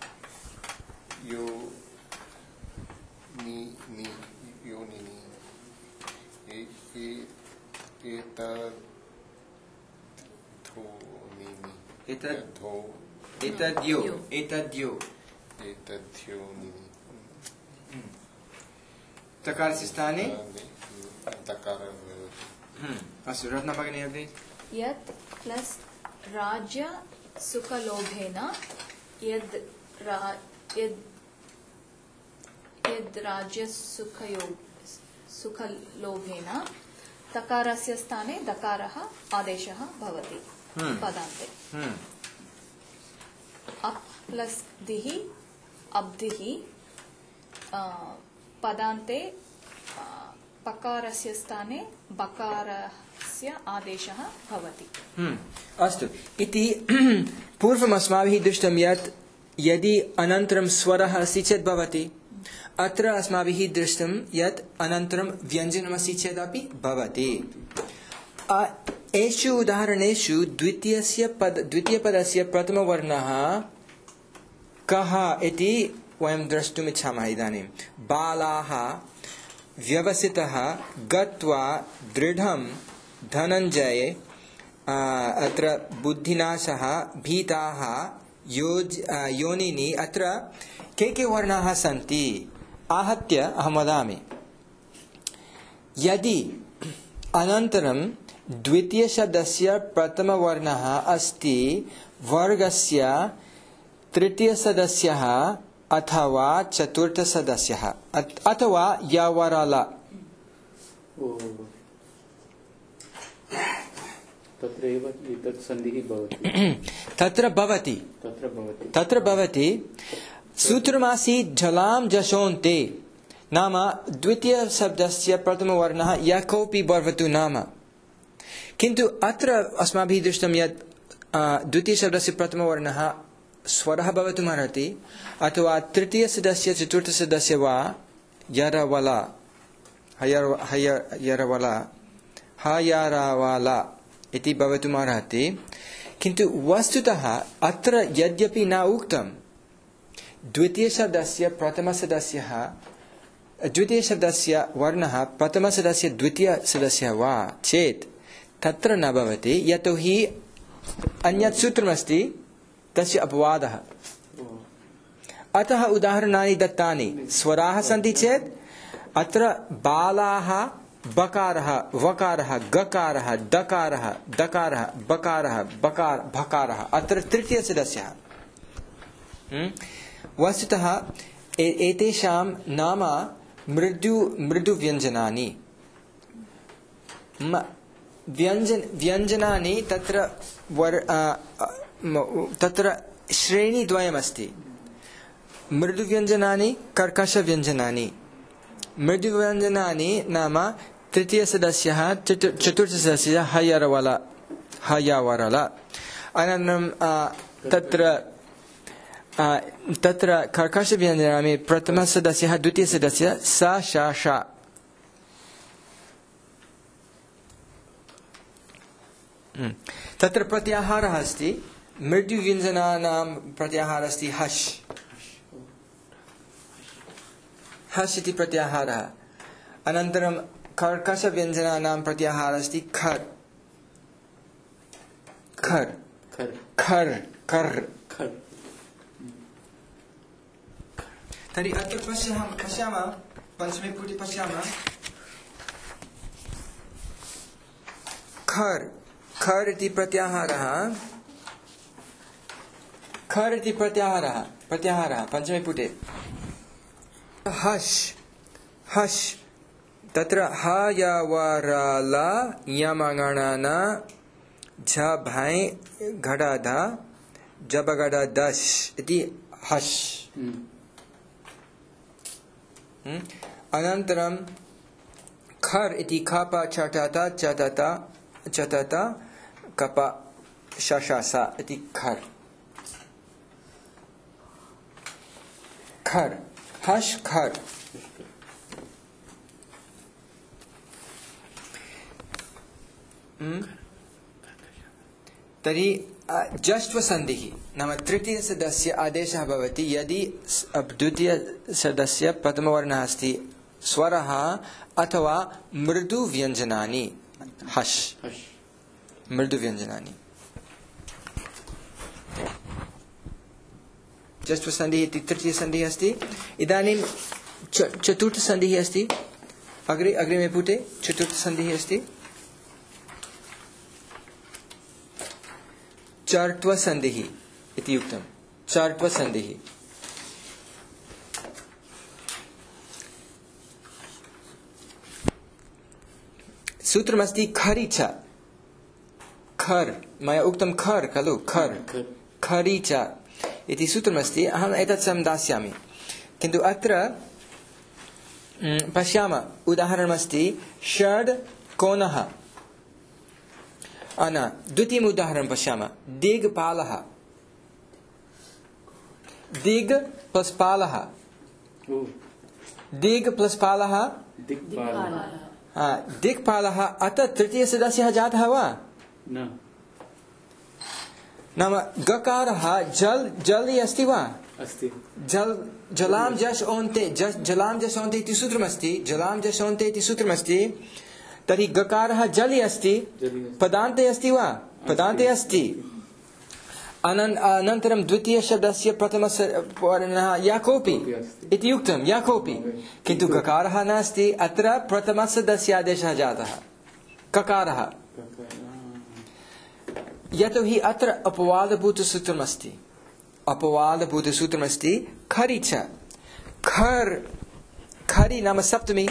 तकारस्य स्थाने दकारः। अस्तु, रत्ना भगिनी अग्रे। यत् प्लस राज्य सुखलोभेन यद् राज्य सुखलोभेन तकारस्य स्थाने दकारः आदेशः भवति पदान्ते। अप् प्लस दिः अब्धिः पदान्ते पकारस्य स्थाने बकारस्य आदेशः भवति। अस्तु, इति पूर्वम् अस्माभिः दृष्टं यत् यदि अनन्तरं स्वरः अस्ति चेत् भवति। अत्र अस्माभिः दृष्टं यत् अनन्तरं व्यञ्जनमस्ति चेदपि भवति। एषु उदाहरणेषु द्वितीयपदस्य प्रथमवर्णः कः इति वयं द्रष्टुम् इच्छामः। इदानीं बालाः व्यवसितः गत्वा दृढं धनञ्जय अत्र बुद्धिनाशः भीताः योनिनि अत्र के वर्णाः सन्ति आहत्य अहं वदामि। यदि अनन्तरं द्वितीयशब्दस्य प्रथमवर्णः अस्ति वर्गस्य तृतीयसदस्यः अथवा चतुर्थसदस्यः अथवा यवरल तत्रैव एतत् सन्धिः भवति। तत्र भवति सूत्रमासीत् झलां जशोन्ते नाम द्वितीयशब्दस्य प्रथमवर्णः यः कोऽपि भवतु नाम। किन्तु अत्र अस्माभिः दृष्टं यत् द्वितीयशब्दस्य प्रथमवर्णः स्वरः भवितुमर्हति अथवा तृतीयसदस्य चतुर्थसदस्य वा यरवला हयरवला इति भवितुमर्हति। किन्तु वस्तुतः अत्र यद्यपि न उक्तं द्वितीयशब्दस्य वर्णः प्रथमसदस्य द्वितीयसदस्यः वा चेत् तत्र न भवति, यतोहि अन्यत् सूत्रमस्ति तस्य अपवादः। अतः उदाहरणानि दत्तानि। स्वराः सन्ति चेत् अत्र बालाः बकारः वकारः गकारः दकारः दकारः बकारः भकारः अत्र तृतीयसदस्यः। वस्तुतः एतेषां नाम मृदुव्यञ्जनानि। व्यञ्जनानि तत्र श्रेणीद्वयमस्ति। मृदुव्यञ्जनानि कर्कशव्यञ्जनानि। मृदुव्यञ्जनानि नाम तृतीयसदस्यः चतुर्थसदस्यः हयवरल। अनन्तरं तत्र कर्कशव्यञ्जनानि प्रथमसदस्यः द्वितीयसदस्यः स श ष। तत्र प्रत्याहारः अस्ति। मृदुव्यञ्जनानां प्रत्याहारः अस्ति हश् इति प्रत्याहारः। अनन्तरं कर्कषव्यञ्जनानां प्रत्याहारः अस्ति खर् खर् खर खर् कर् खर तर्हि अत्र पश्यामः पञ्चमे पुटे पश्यामः खर् खर् इति प्रत्याहारः खर् इति प्रत्याहारः पञ्चमे पुटे हश् हश् तत्र ह य व र ल यमगणन झ भै घट ध जब घट दश इति हश् अनन्तरं खर् इति खप छटत चतत चतत कप शशस इति खर् खर् हश् खर् तर्हि जष्ट्व संधिः नाम तृतीय सदस्य आदेशः भवति यदि द्वितीय सदस्य प्रथमवर्णः अस्ति स्वरः अथवा मृदु व्यञ्जनानि हश् मृदु व्यञ्जनानि जष्ट्व संधिः इति तृतीय संधिः अस्ति इदानीं चतुर्थ संधिः अस्ति अग्रिमे पुटे चतुर्थ संधिः अस्ति चर्त्व संधिः इति उक्तं चर्त्व संधिः सूत्रमस्ति खरि च खर् मया उक्तं खर् खलु खर् खरि च इति सूत्रमस्ति अहम् एतत् दास्यामि किन्तु अत्र पश्यामः उदाहरणमस्ति षड् कोणः द्वितीयम् उदाहरणं पश्यामः दिग्पालः दिग् प्लस् पालः दिग् प्लस् पालः दिक्पालः अतः तृतीय सदस्यः जातः वा न नाम गकारः जल अस्ति वा अस्ति जलां जश् ओन्ते जलां जश् ओन्ते इति सूत्रमस्ति जलां जश् ओन्ते इति सूत्रमस्ति तर्हि गकारः जलि अस्ति पदान्ते अस्ति वा पदान्ते अस्ति अनन्तरं द्वितीय शब्दस्य प्रथमवर्णः या कोऽपि इति उक्तं या कोऽपि किन्तु गकारः नास्ति अत्र प्रथमसदस्यादेशः जातः ककारः यतोहि अत्र अपवादभूतसूत्रमस्ति खरि च खर् खरि नाम सप्तमी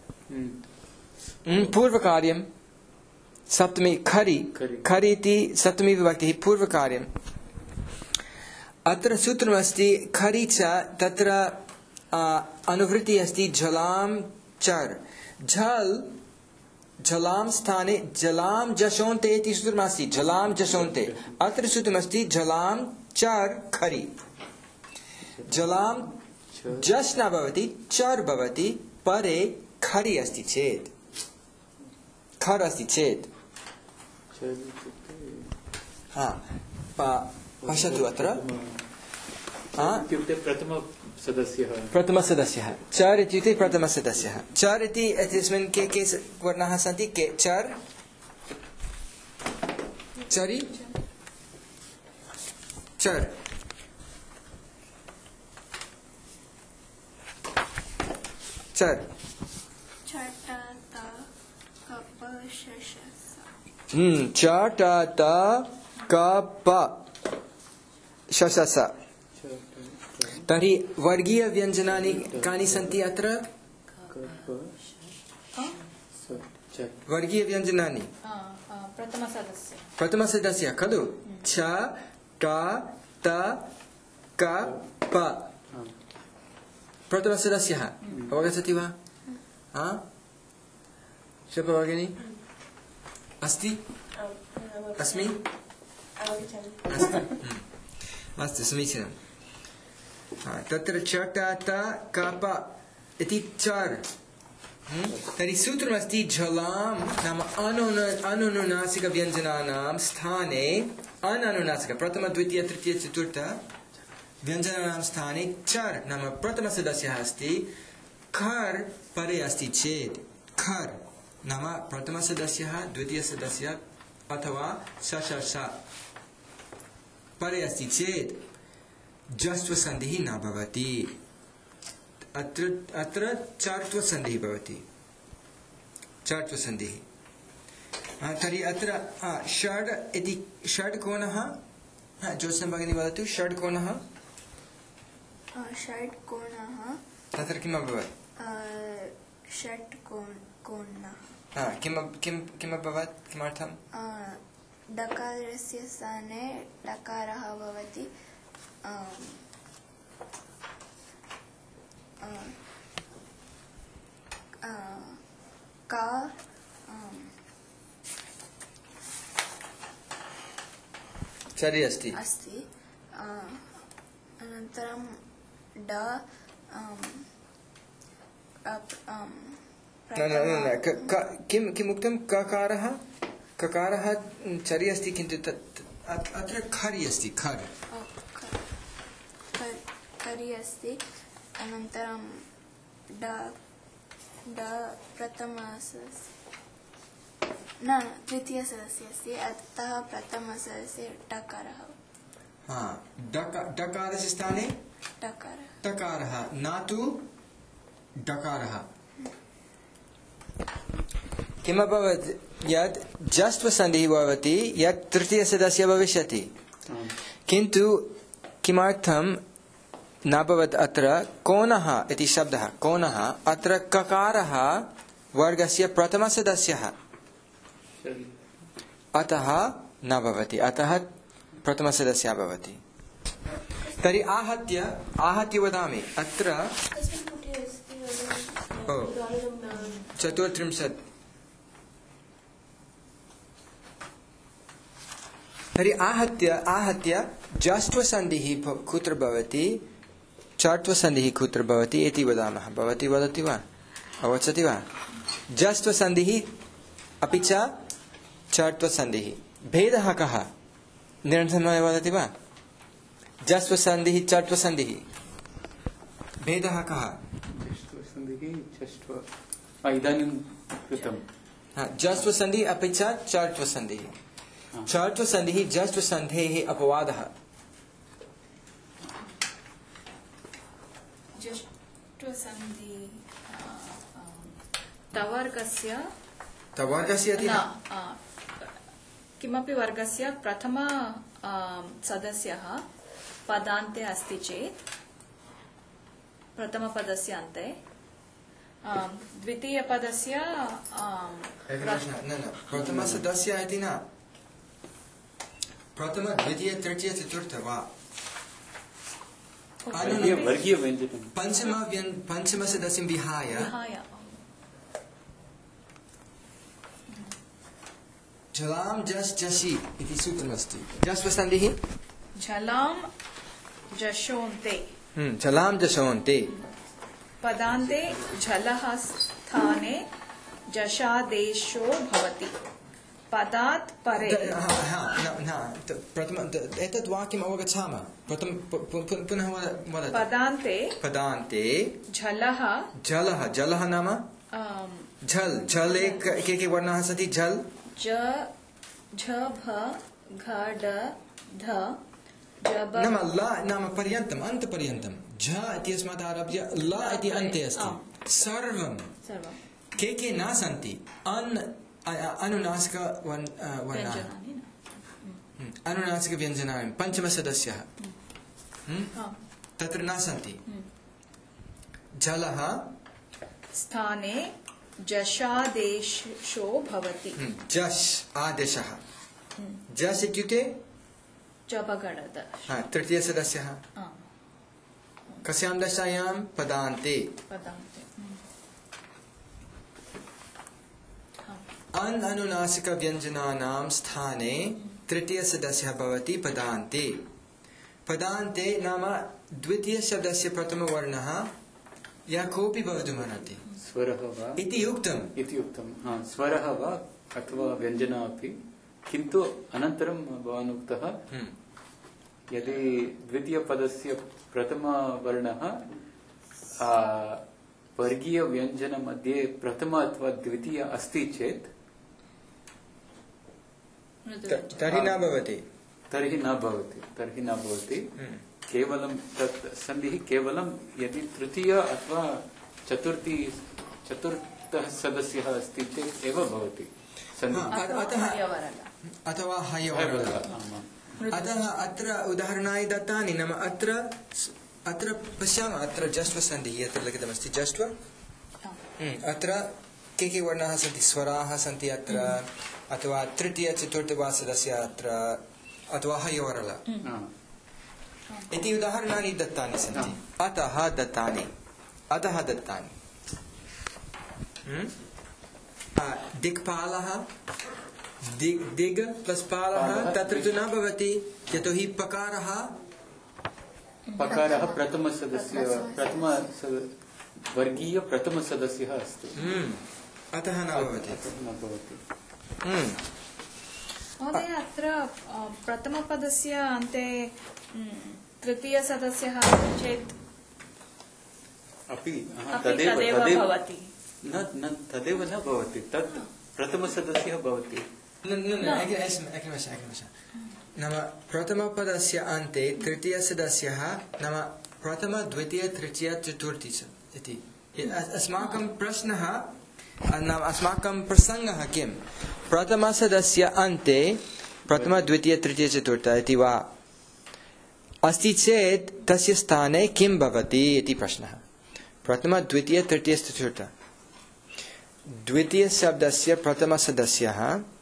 पूर्वकार्यं सप्तमी खरि खरि इति सप्तमी विभक्तिः पूर्वकार्यम् अत्र सूत्रमस्ति खरि च तत्र अनुवृत्तिः अस्ति झलां चर् झल् झलां स्थाने झलां जशोन्ते इति सूत्रमस्ति झलां जशोन्ते अत्र सूत्रमस्ति झलां चर् खरि झलां जश् न भवति चर् भवति परे खरि अस्ति चेत् खर् अस्ति चेत् पश्यतु अत्र इत्युक्ते प्रथमसदस्यः चर् इत्युक्ते प्रथमसदस्यः चर् इति इत्यस्मिन् के वर्णाः सन्ति के चर् चरि चर् चर् चट त कप शशस तर्हि वर्गीय व्यञ्जनानि कानि सन्ति अत्र वर्गीय व्यञ्जनानि प्रथमसदस्य खलु छ ट त क प प्रथमसदस्यः अवगच्छति वा शोभा भगिनी अस्ति अस्मि अस्तु समीचीनं तत्र चट त कप इति चर् तर्हि सूत्रमस्ति झलां नाम अनुनुनासिकव्यञ्जनानां स्थाने अननुनासिक प्रथम द्वितीय तृतीय चतुर्थ व्यञ्जनानां स्थाने चर् नाम प्रथमसदस्यः अस्ति खर् परे अस्ति चेत् खर् नाम प्रथमसदस्यः द्वितीयसदस्यः अथवा स परे अस्ति चेत् जस्त्वसन्धिः न भवति। अत्र चार्त्वसन्धिः भवति, चार्त्वसन्धिः। तर्हि अत्र षड् इति षड्कोणः, ज्योत्स्ना भगिनी वदतु, षड्कोणः षट्कोणः तत्र किम् अभवत्? षट्कोणः किम् अभवत्? किमर्थं? डकारस्य स्थाने डकारः भवति। का चरि अस्ति अनन्तरं ड किम् उक्तं? ककारः चरि अस्ति, किन्तु अत्र खरि अस्ति, खरि अस्ति। अनन्तरं ड प्रथमसदस्य न द्वितीयसदस्य अस्ति, अतः प्रथमसदस्य टकारः। डकारस्य स्थाने टकारः, न तु डकारः। किमभवत्? यत् जस्त्वसन्धिः भवति, यत् तृतीयसदस्यः भविष्यति, किन्तु किमर्थं न भवत्? अत्र कोणः इति शब्दः, कोणः, अत्र ककारः वर्गस्य प्रथमसदस्यः, अतः न भवति, अतः प्रथमसदस्यः भवति। तर्हि आहत्य वदामि, अत्र 34। तर्हि आहत्य जस्त्वसन्धिः कुत्र भवति, चार्त्वसन्धिः कुत्र भवति इति वदामः। भवती वदति वा? अवगच्छति वा? जस्त्वसन्धिः अपि च चार्त्वसन्धिः, भेदः कः? निरन्तरं वदति वा? जस्त्वसन्धिः चार्त्वसन्धिः भेदः कः? इदानीं कृतं जस्त्वसन्धिः अपि च चार्त्वसन्धिः। चार्त्वसन्धिः जस्त्वसन्धेः अपवादः। तवर्गस्य किमपि वर्गस्य प्रथम सदस्यः पदान्ते अस्ति चेत् प्रथमपदस्य अन्ते द्वितीयपदस्य प्रथमसदस्यः इति न, प्रथम द्वितीय तृतीय चतुर्थ वा पंचमसदस्यं विहाय झलां जस् जसि इति सूत्रमस्ति। जस्त्वसन्धिः झलां जशोन्ते, झलां जशोन्ते, पदान्ते झलः स्थाने जशादेशो भवति, पदात् परे। प्रथम एतत् वाक्यम् अवगच्छामः। पुनः वदतु। पदान्ते झलः नाम झले के वर्णाः सन्ति? झल् झ भ घ ड ध नाम ल नाम पर्यन्तम्, अन्तपर्यन्तं। झ इत्यस्मात् आरभ्य ल इति अन्ते अस्ति। सर्वं के न सन्ति अनुनासिक वर्णाः, अनुनासिक व्यञ्जनानि पञ्चमसदस्यः तत्र न सन्ति। झलः स्थाने जशादेशो भवति। जश् आदेशः, जस् इत्युक्ते तृतीयसदस्यः। कस्यां दशायां? पदान्ते। अनुनासिक व्यञ्जनानां स्थाने तृतीयसदस्यः भवति पदान्ते। पदान्ते नाम द्वितीयशब्दस्य प्रथमवर्णः यः कोऽपि भवितुमर्हति। स्वरः वा इति उक्तम्। स्वरः वा अथवा व्यञ्जना अपि, किन्तु अनन्तरं भवान् उक्तः यदि द्वितीयपदस्य प्रथमवर्णः वर्गीयव्यञ्जनमध्ये प्रथम अथवा द्वितीय अस्ति चेत् तर्हि न भवति। तर्हि न भवति केवलं तत् सन्धिः केवलं यदि तृतीय अथवा चतुर्थः सदस्यः अस्ति चेत् एव भवति सन्धिः। अथवा हयवरल। अतः अत्र उदाहरणानि दत्तानि। नाम अत्र पश्यामः, अत्र जस्व सन्धिः अत्र लिखितमस्ति। जस्व अत्र के वर्णाः सन्ति, स्वराः सन्ति अत्र, अथवा तृतीय चतुर्थ वा सदस्य अत्र, अथवा हयवरल इति उदाहरणानि दत्तानि सन्ति। अतः दत्तानि दिक्पालः, दिग् प्लस पालः तत्र तु न भवति, यतोहि पकारः वर्गीय प्रथम सदस्यः अस्ति, अतः न भवति। महोदय, अत्र प्रथमपदस्य अन्ते तृतीय सदस्यः चेत् अपि तदेव भवति। तदेव न भवति, तत् प्रथमसदस्यः भवति। नाम प्रथमपदस्य अन्ते तृतीय सदस्यः, नाम प्रथम द्वितीय तृतीय चतुर्थी इति अस्माकं प्रश्नः, नाम अस्माकं प्रसङ्गः किं, प्रथमसदस्य अन्ते प्रथम द्वितीय तृतीय चतुर्थ इति वा अस्ति चेत् तस्य स्थाने किं भवति इति प्रश्नः। प्रथम द्वितीय तृतीय चतुर्थ द्वितीय शब्दस्य प्रथमसदस्यः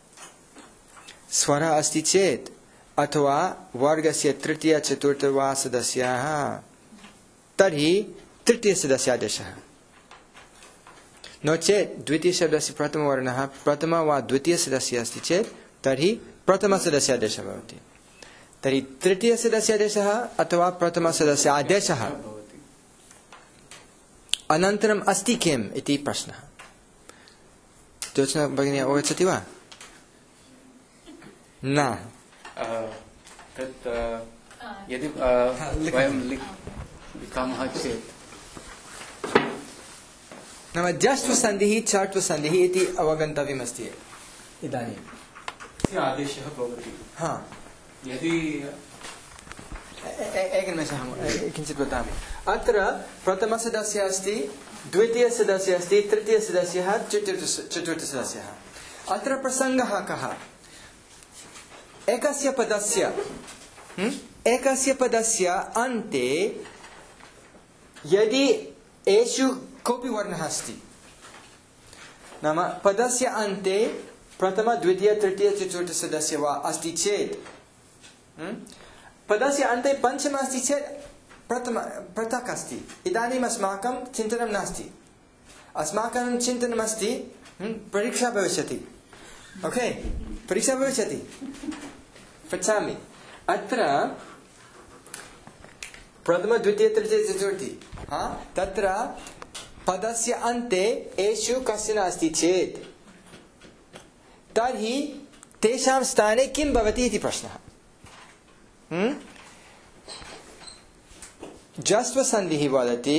स्वरः अस्ति चेत्, अथवा वर्गस्य तृतीय चतुर्थ वा सदस्यः, तर्हि तृतीय सदस्यादेशः। नो चेत् द्वितीय शब्दस्य प्रथमवर्णः प्रथम वा द्वितीय सदस्यः अस्ति चेत् तर्हि प्रथम सदस्यादेशः भवति। तर्हि तृतीय सदस्यादेशः अथवा प्रथम सदस्यादेशः अनन्तरम् अस्ति किम् इति प्रश्नः। ज्योत्स्ना भगिनी अवगच्छति वा? न। तत् यदि वयं लिखामः चेत् नाम जस्त्वसन्धिः चर्त्वसन्धिः इति अवगन्तव्यमस्ति इदानीम्। आदेशः भवति। हा, यदि एकनिमेषः किञ्चित् वदामि। अत्र प्रथमसदस्यः अस्ति, द्वितीय सदस्यः अस्ति, तृतीय सदस्यः, चतुर्थ सदस्यः। अत्र प्रसङ्गः कः? एकस्य पदस्य अन्ते यदि एषु कोऽपि वर्णः अस्ति, नाम पदस्य अन्ते प्रथम द्वितीय तृतीय चतुर्थ सदस्य वा अस्ति चेत्, पदस्य अन्ते पञ्चम अस्ति चेत् पृथक् अस्ति। इदानीम् अस्माकं चिन्तनं नास्ति, अस्माकं चिन्तनमस्ति परीक्षा भविष्यति। ओके, परीक्षा भविष्यति, पृच्छामि। अत्र प्रथम द्वितीय तृतीय चतुर्थी, तत्र पदस्य अन्ते एषु कश्चन अस्ति चेत् तर्हि तेषां स्थाने किं भवति इति प्रश्नः। जस्त्वसन्धिः वदति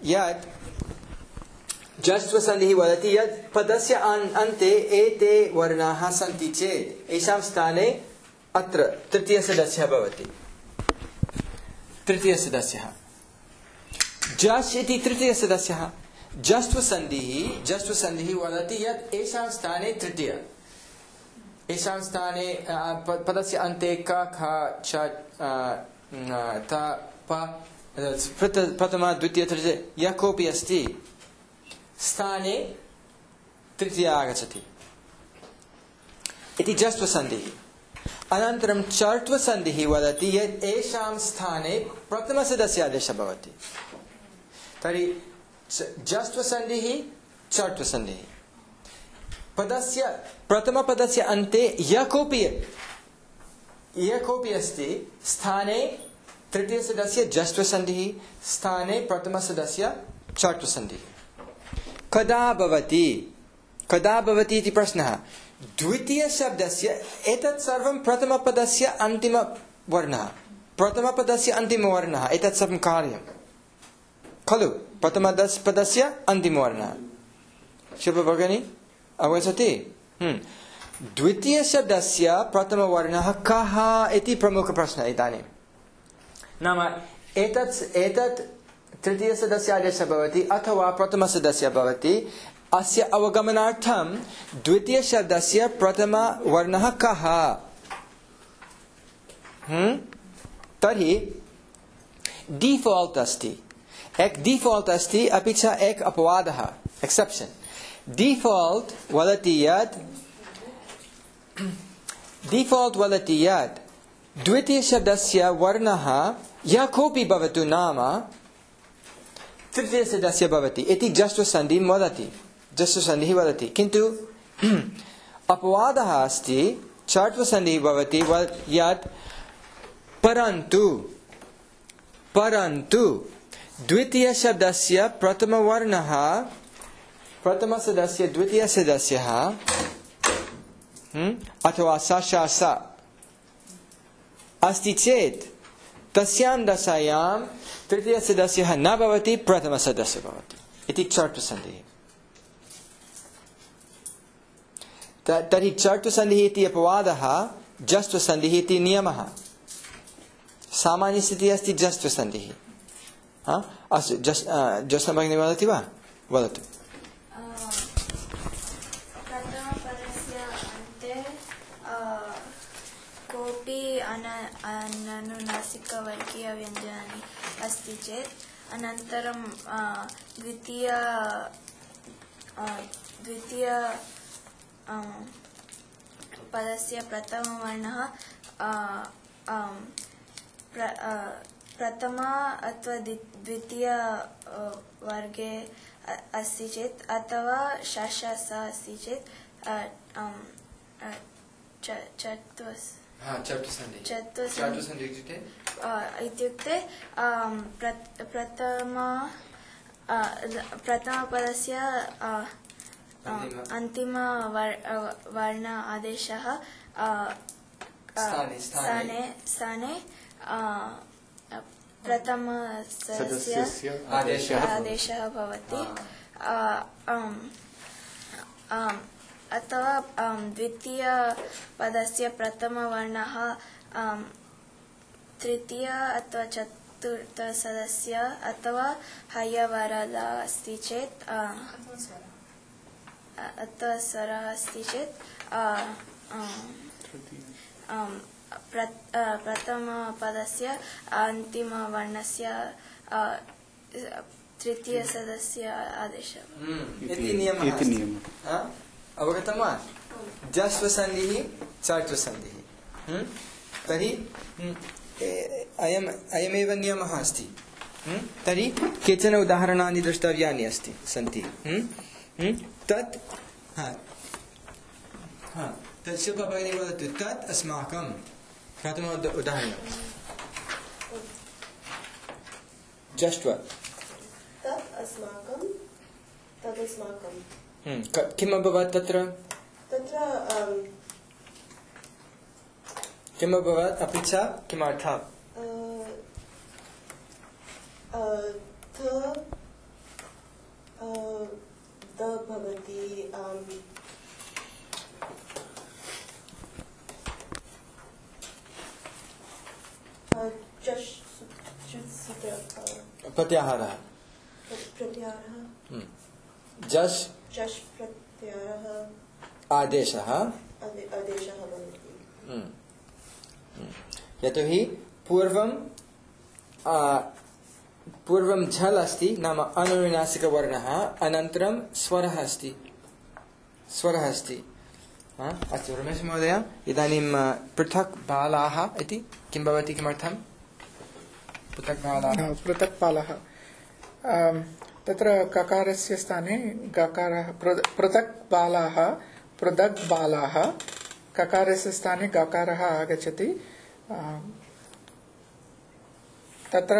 यत् पदस्य अन्ते एते वर्णाः सन्ति चेत् येषां स्थाने अत्र तृतीय सदस्यः भवति। तृतीय सदस्यः जस् इति तृतीय सदस्यः। जस्त्वसन्धिः वदति यत् येषां स्थाने तृतीय, येषां स्थाने पदस्य अन्ते क ख छ त प प्रथम द्वितीय तृतीय यः कोऽपि अस्ति स्थाने तृतीय आगच्छति इति जस्त्वसन्धिः। अनन्तरं चर्त्वसन्धिः वदति यत् येषां स्थाने प्रथमसदस्यादेशः भवति। तर्हि जस्त्वसन्धिः चर्त्वसन्धिः। पदस्य प्रथमपदस्य अन्ते यः कोऽपि अस्ति स्थाने तृतीयसदस्य जस्त्वसन्धिः, स्थाने प्रथमसदस्य चर्त्वसन्धिः। कदा भवति इति प्रश्नः। द्वितीयशब्दस्य एतत् सर्वं प्रथमपदस्य अन्तिमवर्णः, एतत् सर्वं कार्यं। खलु प्रथमपदस्य अन्तिमवर्णः शिवभगिनी अवगच्छति द्वितीयशब्दस्य प्रथमवर्णः कः इति प्रमुखप्रश्नः इदानीं नाम एतत् तृतीयसदस्य आदेशः भवति अथवा प्रथमसदस्य भवति अस्य अवगमनार्थं द्वितीयशब्दस्य प्रथमवर्णः कः तर्हि डिफॉल्ट अस्ति एक डिफॉल्ट अस्ति अपि च एक अपवादः एक्सेप्शन डिफॉल्ट वदति यत् द्वितीयशब्दस्य वर्णः यः कोऽपि भवतु नाम तृतीयशब्दस्य भवति इति जस्त्वसन्धिं वदति किन्तु अपवादः अस्ति चर्त्वसन्धिः भवति यत् परन्तु द्वितीयशब्दस्य प्रथमवर्णः प्रथमसदस्य द्वितीयसदस्यः अथवा स अस्ति चेत् तस्यां दशायां तृतीयसदस्यः न भवति प्रथमसदस्यः भवति इति चर्त्वसन्धिः तर्हि चर्त्वसन्धिः इति अपवादः जस्त्वसन्धिः इति नियमः सामान्यस्थितिः अस्ति जस्त्वसन्धिः अस्तु ज्योत्स्ना भगिनी वदति वा वदतु प्रथमपदस्य अन्ते कोऽपि अनुनासिकवर्गीयव्यञ्जनानि अस्ति चेत् अनन्तरं द्वितीय पदस्य प्रथमवर्णः प्रथम अथवा द्वितीय वर्गे अस्ति चेत् अथवा शशस अस्ति चेत् चतुस्सन्धि इत्युक्ते प्रथमपदस्य अन्तिम वर्ण आदेशः स्थाने प्रथमसदस्यस्य आदेशः भवति अथवा द्वितीयपदस्य प्रथमवर्णः तृतीय अथवा चतुर्थसदस्य अथवा हयवरला अस्ति चेत् अथवा स्वरः अस्ति चेत् प्रथमपदस्य अन्तिमवर्णस्य तृतीयसदस्य आदेशः इति नियमः अवगतं वा जस्त्वसन्धिः चर्त्वसन्धिः तर्हि अयमेव नियमः अस्ति तर्हि केचन उदाहरणानि द्रष्टव्यानि सन्ति तत् तत् शिल्पा भगिनी वदतु तत् अस्माकं प्रथम उदाहरणं जष्ट्वा तदस्माकं किम् अभवत् तत्र किम् अभवत् अपि च किमर्थः भवति प्रत्याहारः जस् प्रत्याहारः आदेशः भवति यतोहि पूर्वं झल् अस्ति नाम अनुनासिकवर्णः अनन्तरं स्वरः अस्ति अस्तु रमेश महोदय इदानीं पृथक् बालाः इति किं भवति किमर्थं पृथक् बालः तत्र ककारस्य स्थाने गकारः पृथक् बालाः ककारस्य स्थाने गकारः आगच्छति तत्र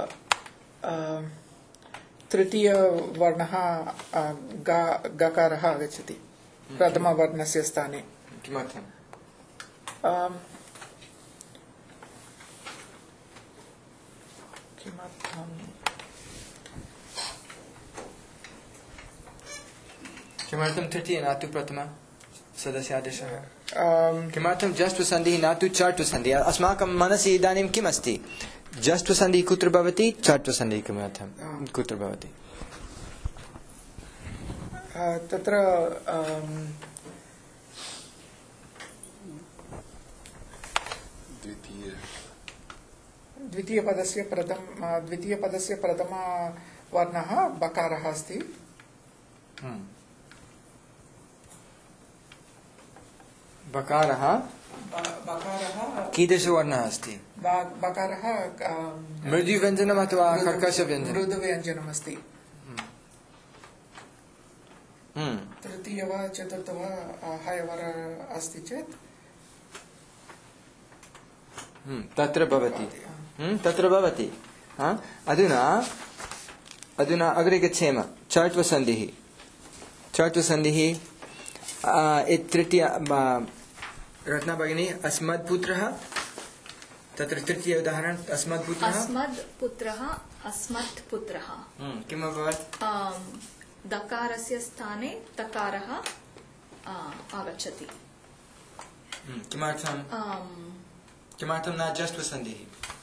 तृतीयवर्णः गकारः आगच्छति प्रथमवर्णस्य स्थाने किमर्थं किमर्थं तृतीय न तु प्रथम सदस्यादेशः किमर्थं जस्त्वसन्धिः न तु चर्त्वसन्धिः अस्माकं मनसि इदानीं किम् अस्ति जस्त्वसन्धिः कुत्र भवति चर्त्वसन्धिः किमर्थं कुत्र भवति तत्र द्वितीयपदस्य प्रथम वर्णः बकारः अस्ति बकारः कीदृशवर्णः अस्ति बकारः मृदुव्यञ्जनम् अथवा कर्कशव्यञ्जनं मृदुव्यञ्जनम् अस्ति तृतीय वा चतुर्थ वा हयवर अस्ति चेत् तत्र भवति अधुना अग्रे गच्छेम चर्त्वसन्धिः तृतीय रत्ना भगिनी अस्मत्पुत्रः तत्र तृतीय उदाहरण अस्मत्पुत्रः किम् अभवत् दकारस्य स्थाने तकारः आगच्छति किमर्थं न जस्त्वसन्धिः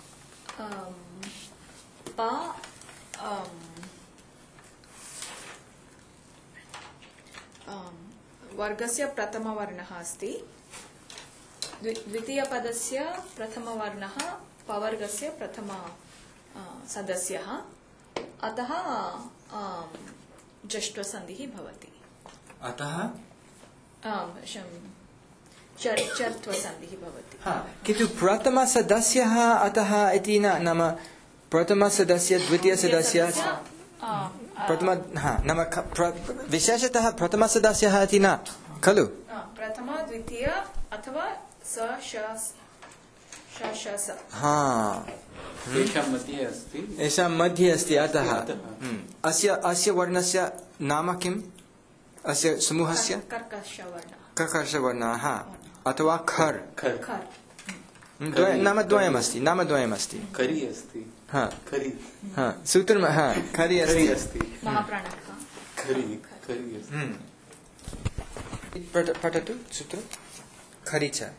वर्गस्य प्रथमवर्णः अस्ति द्वितीयपदस्य प्रथमवर्णः पवर्गस्य प्रथम सदस्यः अतः जष्ट्वसन्धिः भवति अतः चर्त्वसन्धिः भवति किन्तु प्रथमसदस्यः अतः इति न नाम प्रथमसदस्य द्वितीयसदस्य नाम विशेषतः प्रथमसदस्यः इति न खलु प्रथम द्वितीय अथवा एषां मध्ये अस्ति अतः अस्य वर्णस्य नाम किम् अस्य समूहस्य कर्कशवर्णः अथवा खर् नामद्वयमस्ति खरी अस्ति सूत्रं खरी अस्ति पठतु सूत्रं खरी च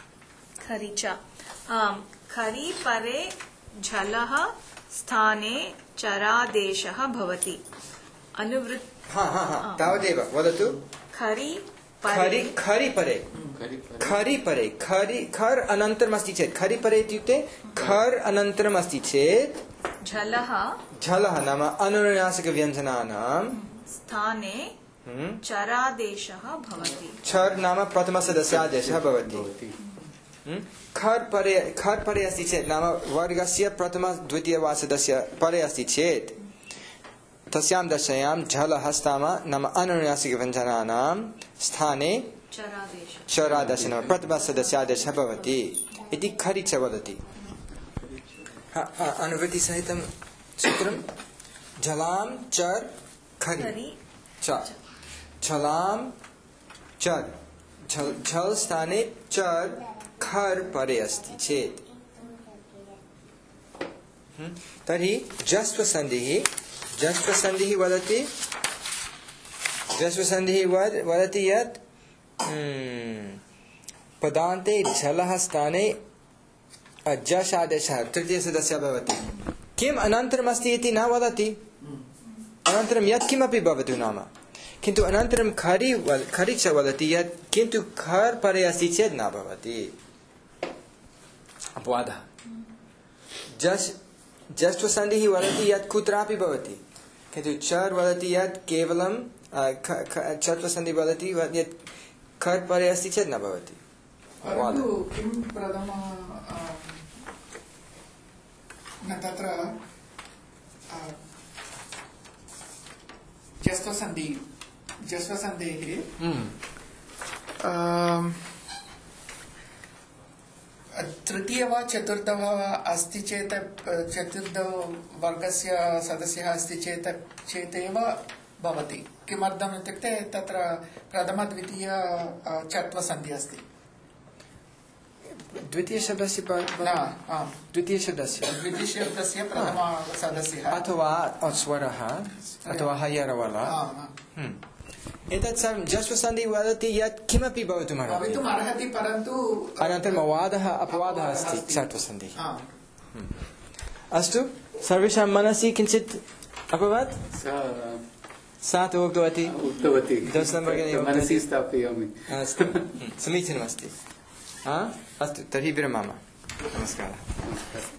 खरी परे झलः स्थाने चरादेशः भवति अनुवृत्त तावदेव वदतु खरी परे खर् अनन्तरम् अस्ति चेत् खरी परे इत्युक्ते खर् अनन्तरम् अस्ति चेत् झलः नाम अनुनासिकव्यञ्जनानां स्थाने चरादेशः भवति चर् नाम प्रथमसदस्यादेशः भवति खर् परे अस्ति चेत् नाम वर्गस्य प्रथम द्वितीय वा सदस्य परे अस्ति चेत् तस्यां दशायां झलः नाम अनुनासिकव्यञ्जनानां स्थाने चरादेशः नाम प्रथमसदस्यादेशः भवति इति खरी च वदति अनुवृत्तिसहितं सूत्रं झलां चर् खरी च झलां चर् झल् स्थाने चर् खर् परे अस्ति चेत् तर्हि जस्त्वसन्धिः वदति यत् पदान्ते झलः स्थाने जश् आदेशः तृतीयसदस्यः भवति किम् अनन्तरम् अस्ति इति न वदति अनन्तरं यत्किमपि भवतु नाम किन्तु अनन्तरं खरी च वदति यत् किन्तु खर् परे अस्ति चेत् न भवति अपवादः जस्त्वसन्धिः वदति यत् कुत्रापि भवति किन्तु चर् वदति यत् केवलं चर्त्वसन्धिः वदति यत् खर् परे अस्ति चेत् न भवति किं प्रथम तत्र जस्त्वसन्धेः तृतीय वा चतुर्थ वा अस्ति चेत् चतुर्थ वर्गस्य सदस्यः अस्ति चेदेव भवति किमर्थम् इत्युक्ते तत्र प्रथम द्वितीय चत्वसन्धिः अस्ति द्वितीयशब्दस्य प्रथम सदस्यः अथवा स्वरः अथवा हयरवल एतत् सर्वं जस्वसन्धिः वदति यत् किमपि भवितुमर्हति भवितुम् अर्हति परन्तु अनन्तरं वादः अपवादः अस्ति क्षत्वसन्धिः हा। अस्तु सर्वेषां मनसि किञ्चित् अभवत् सा तु उक्तवती मनसि स्थापयामि अस्तु समीचीनमस्ति अस्तु तर्हि विरमामः नमस्कारः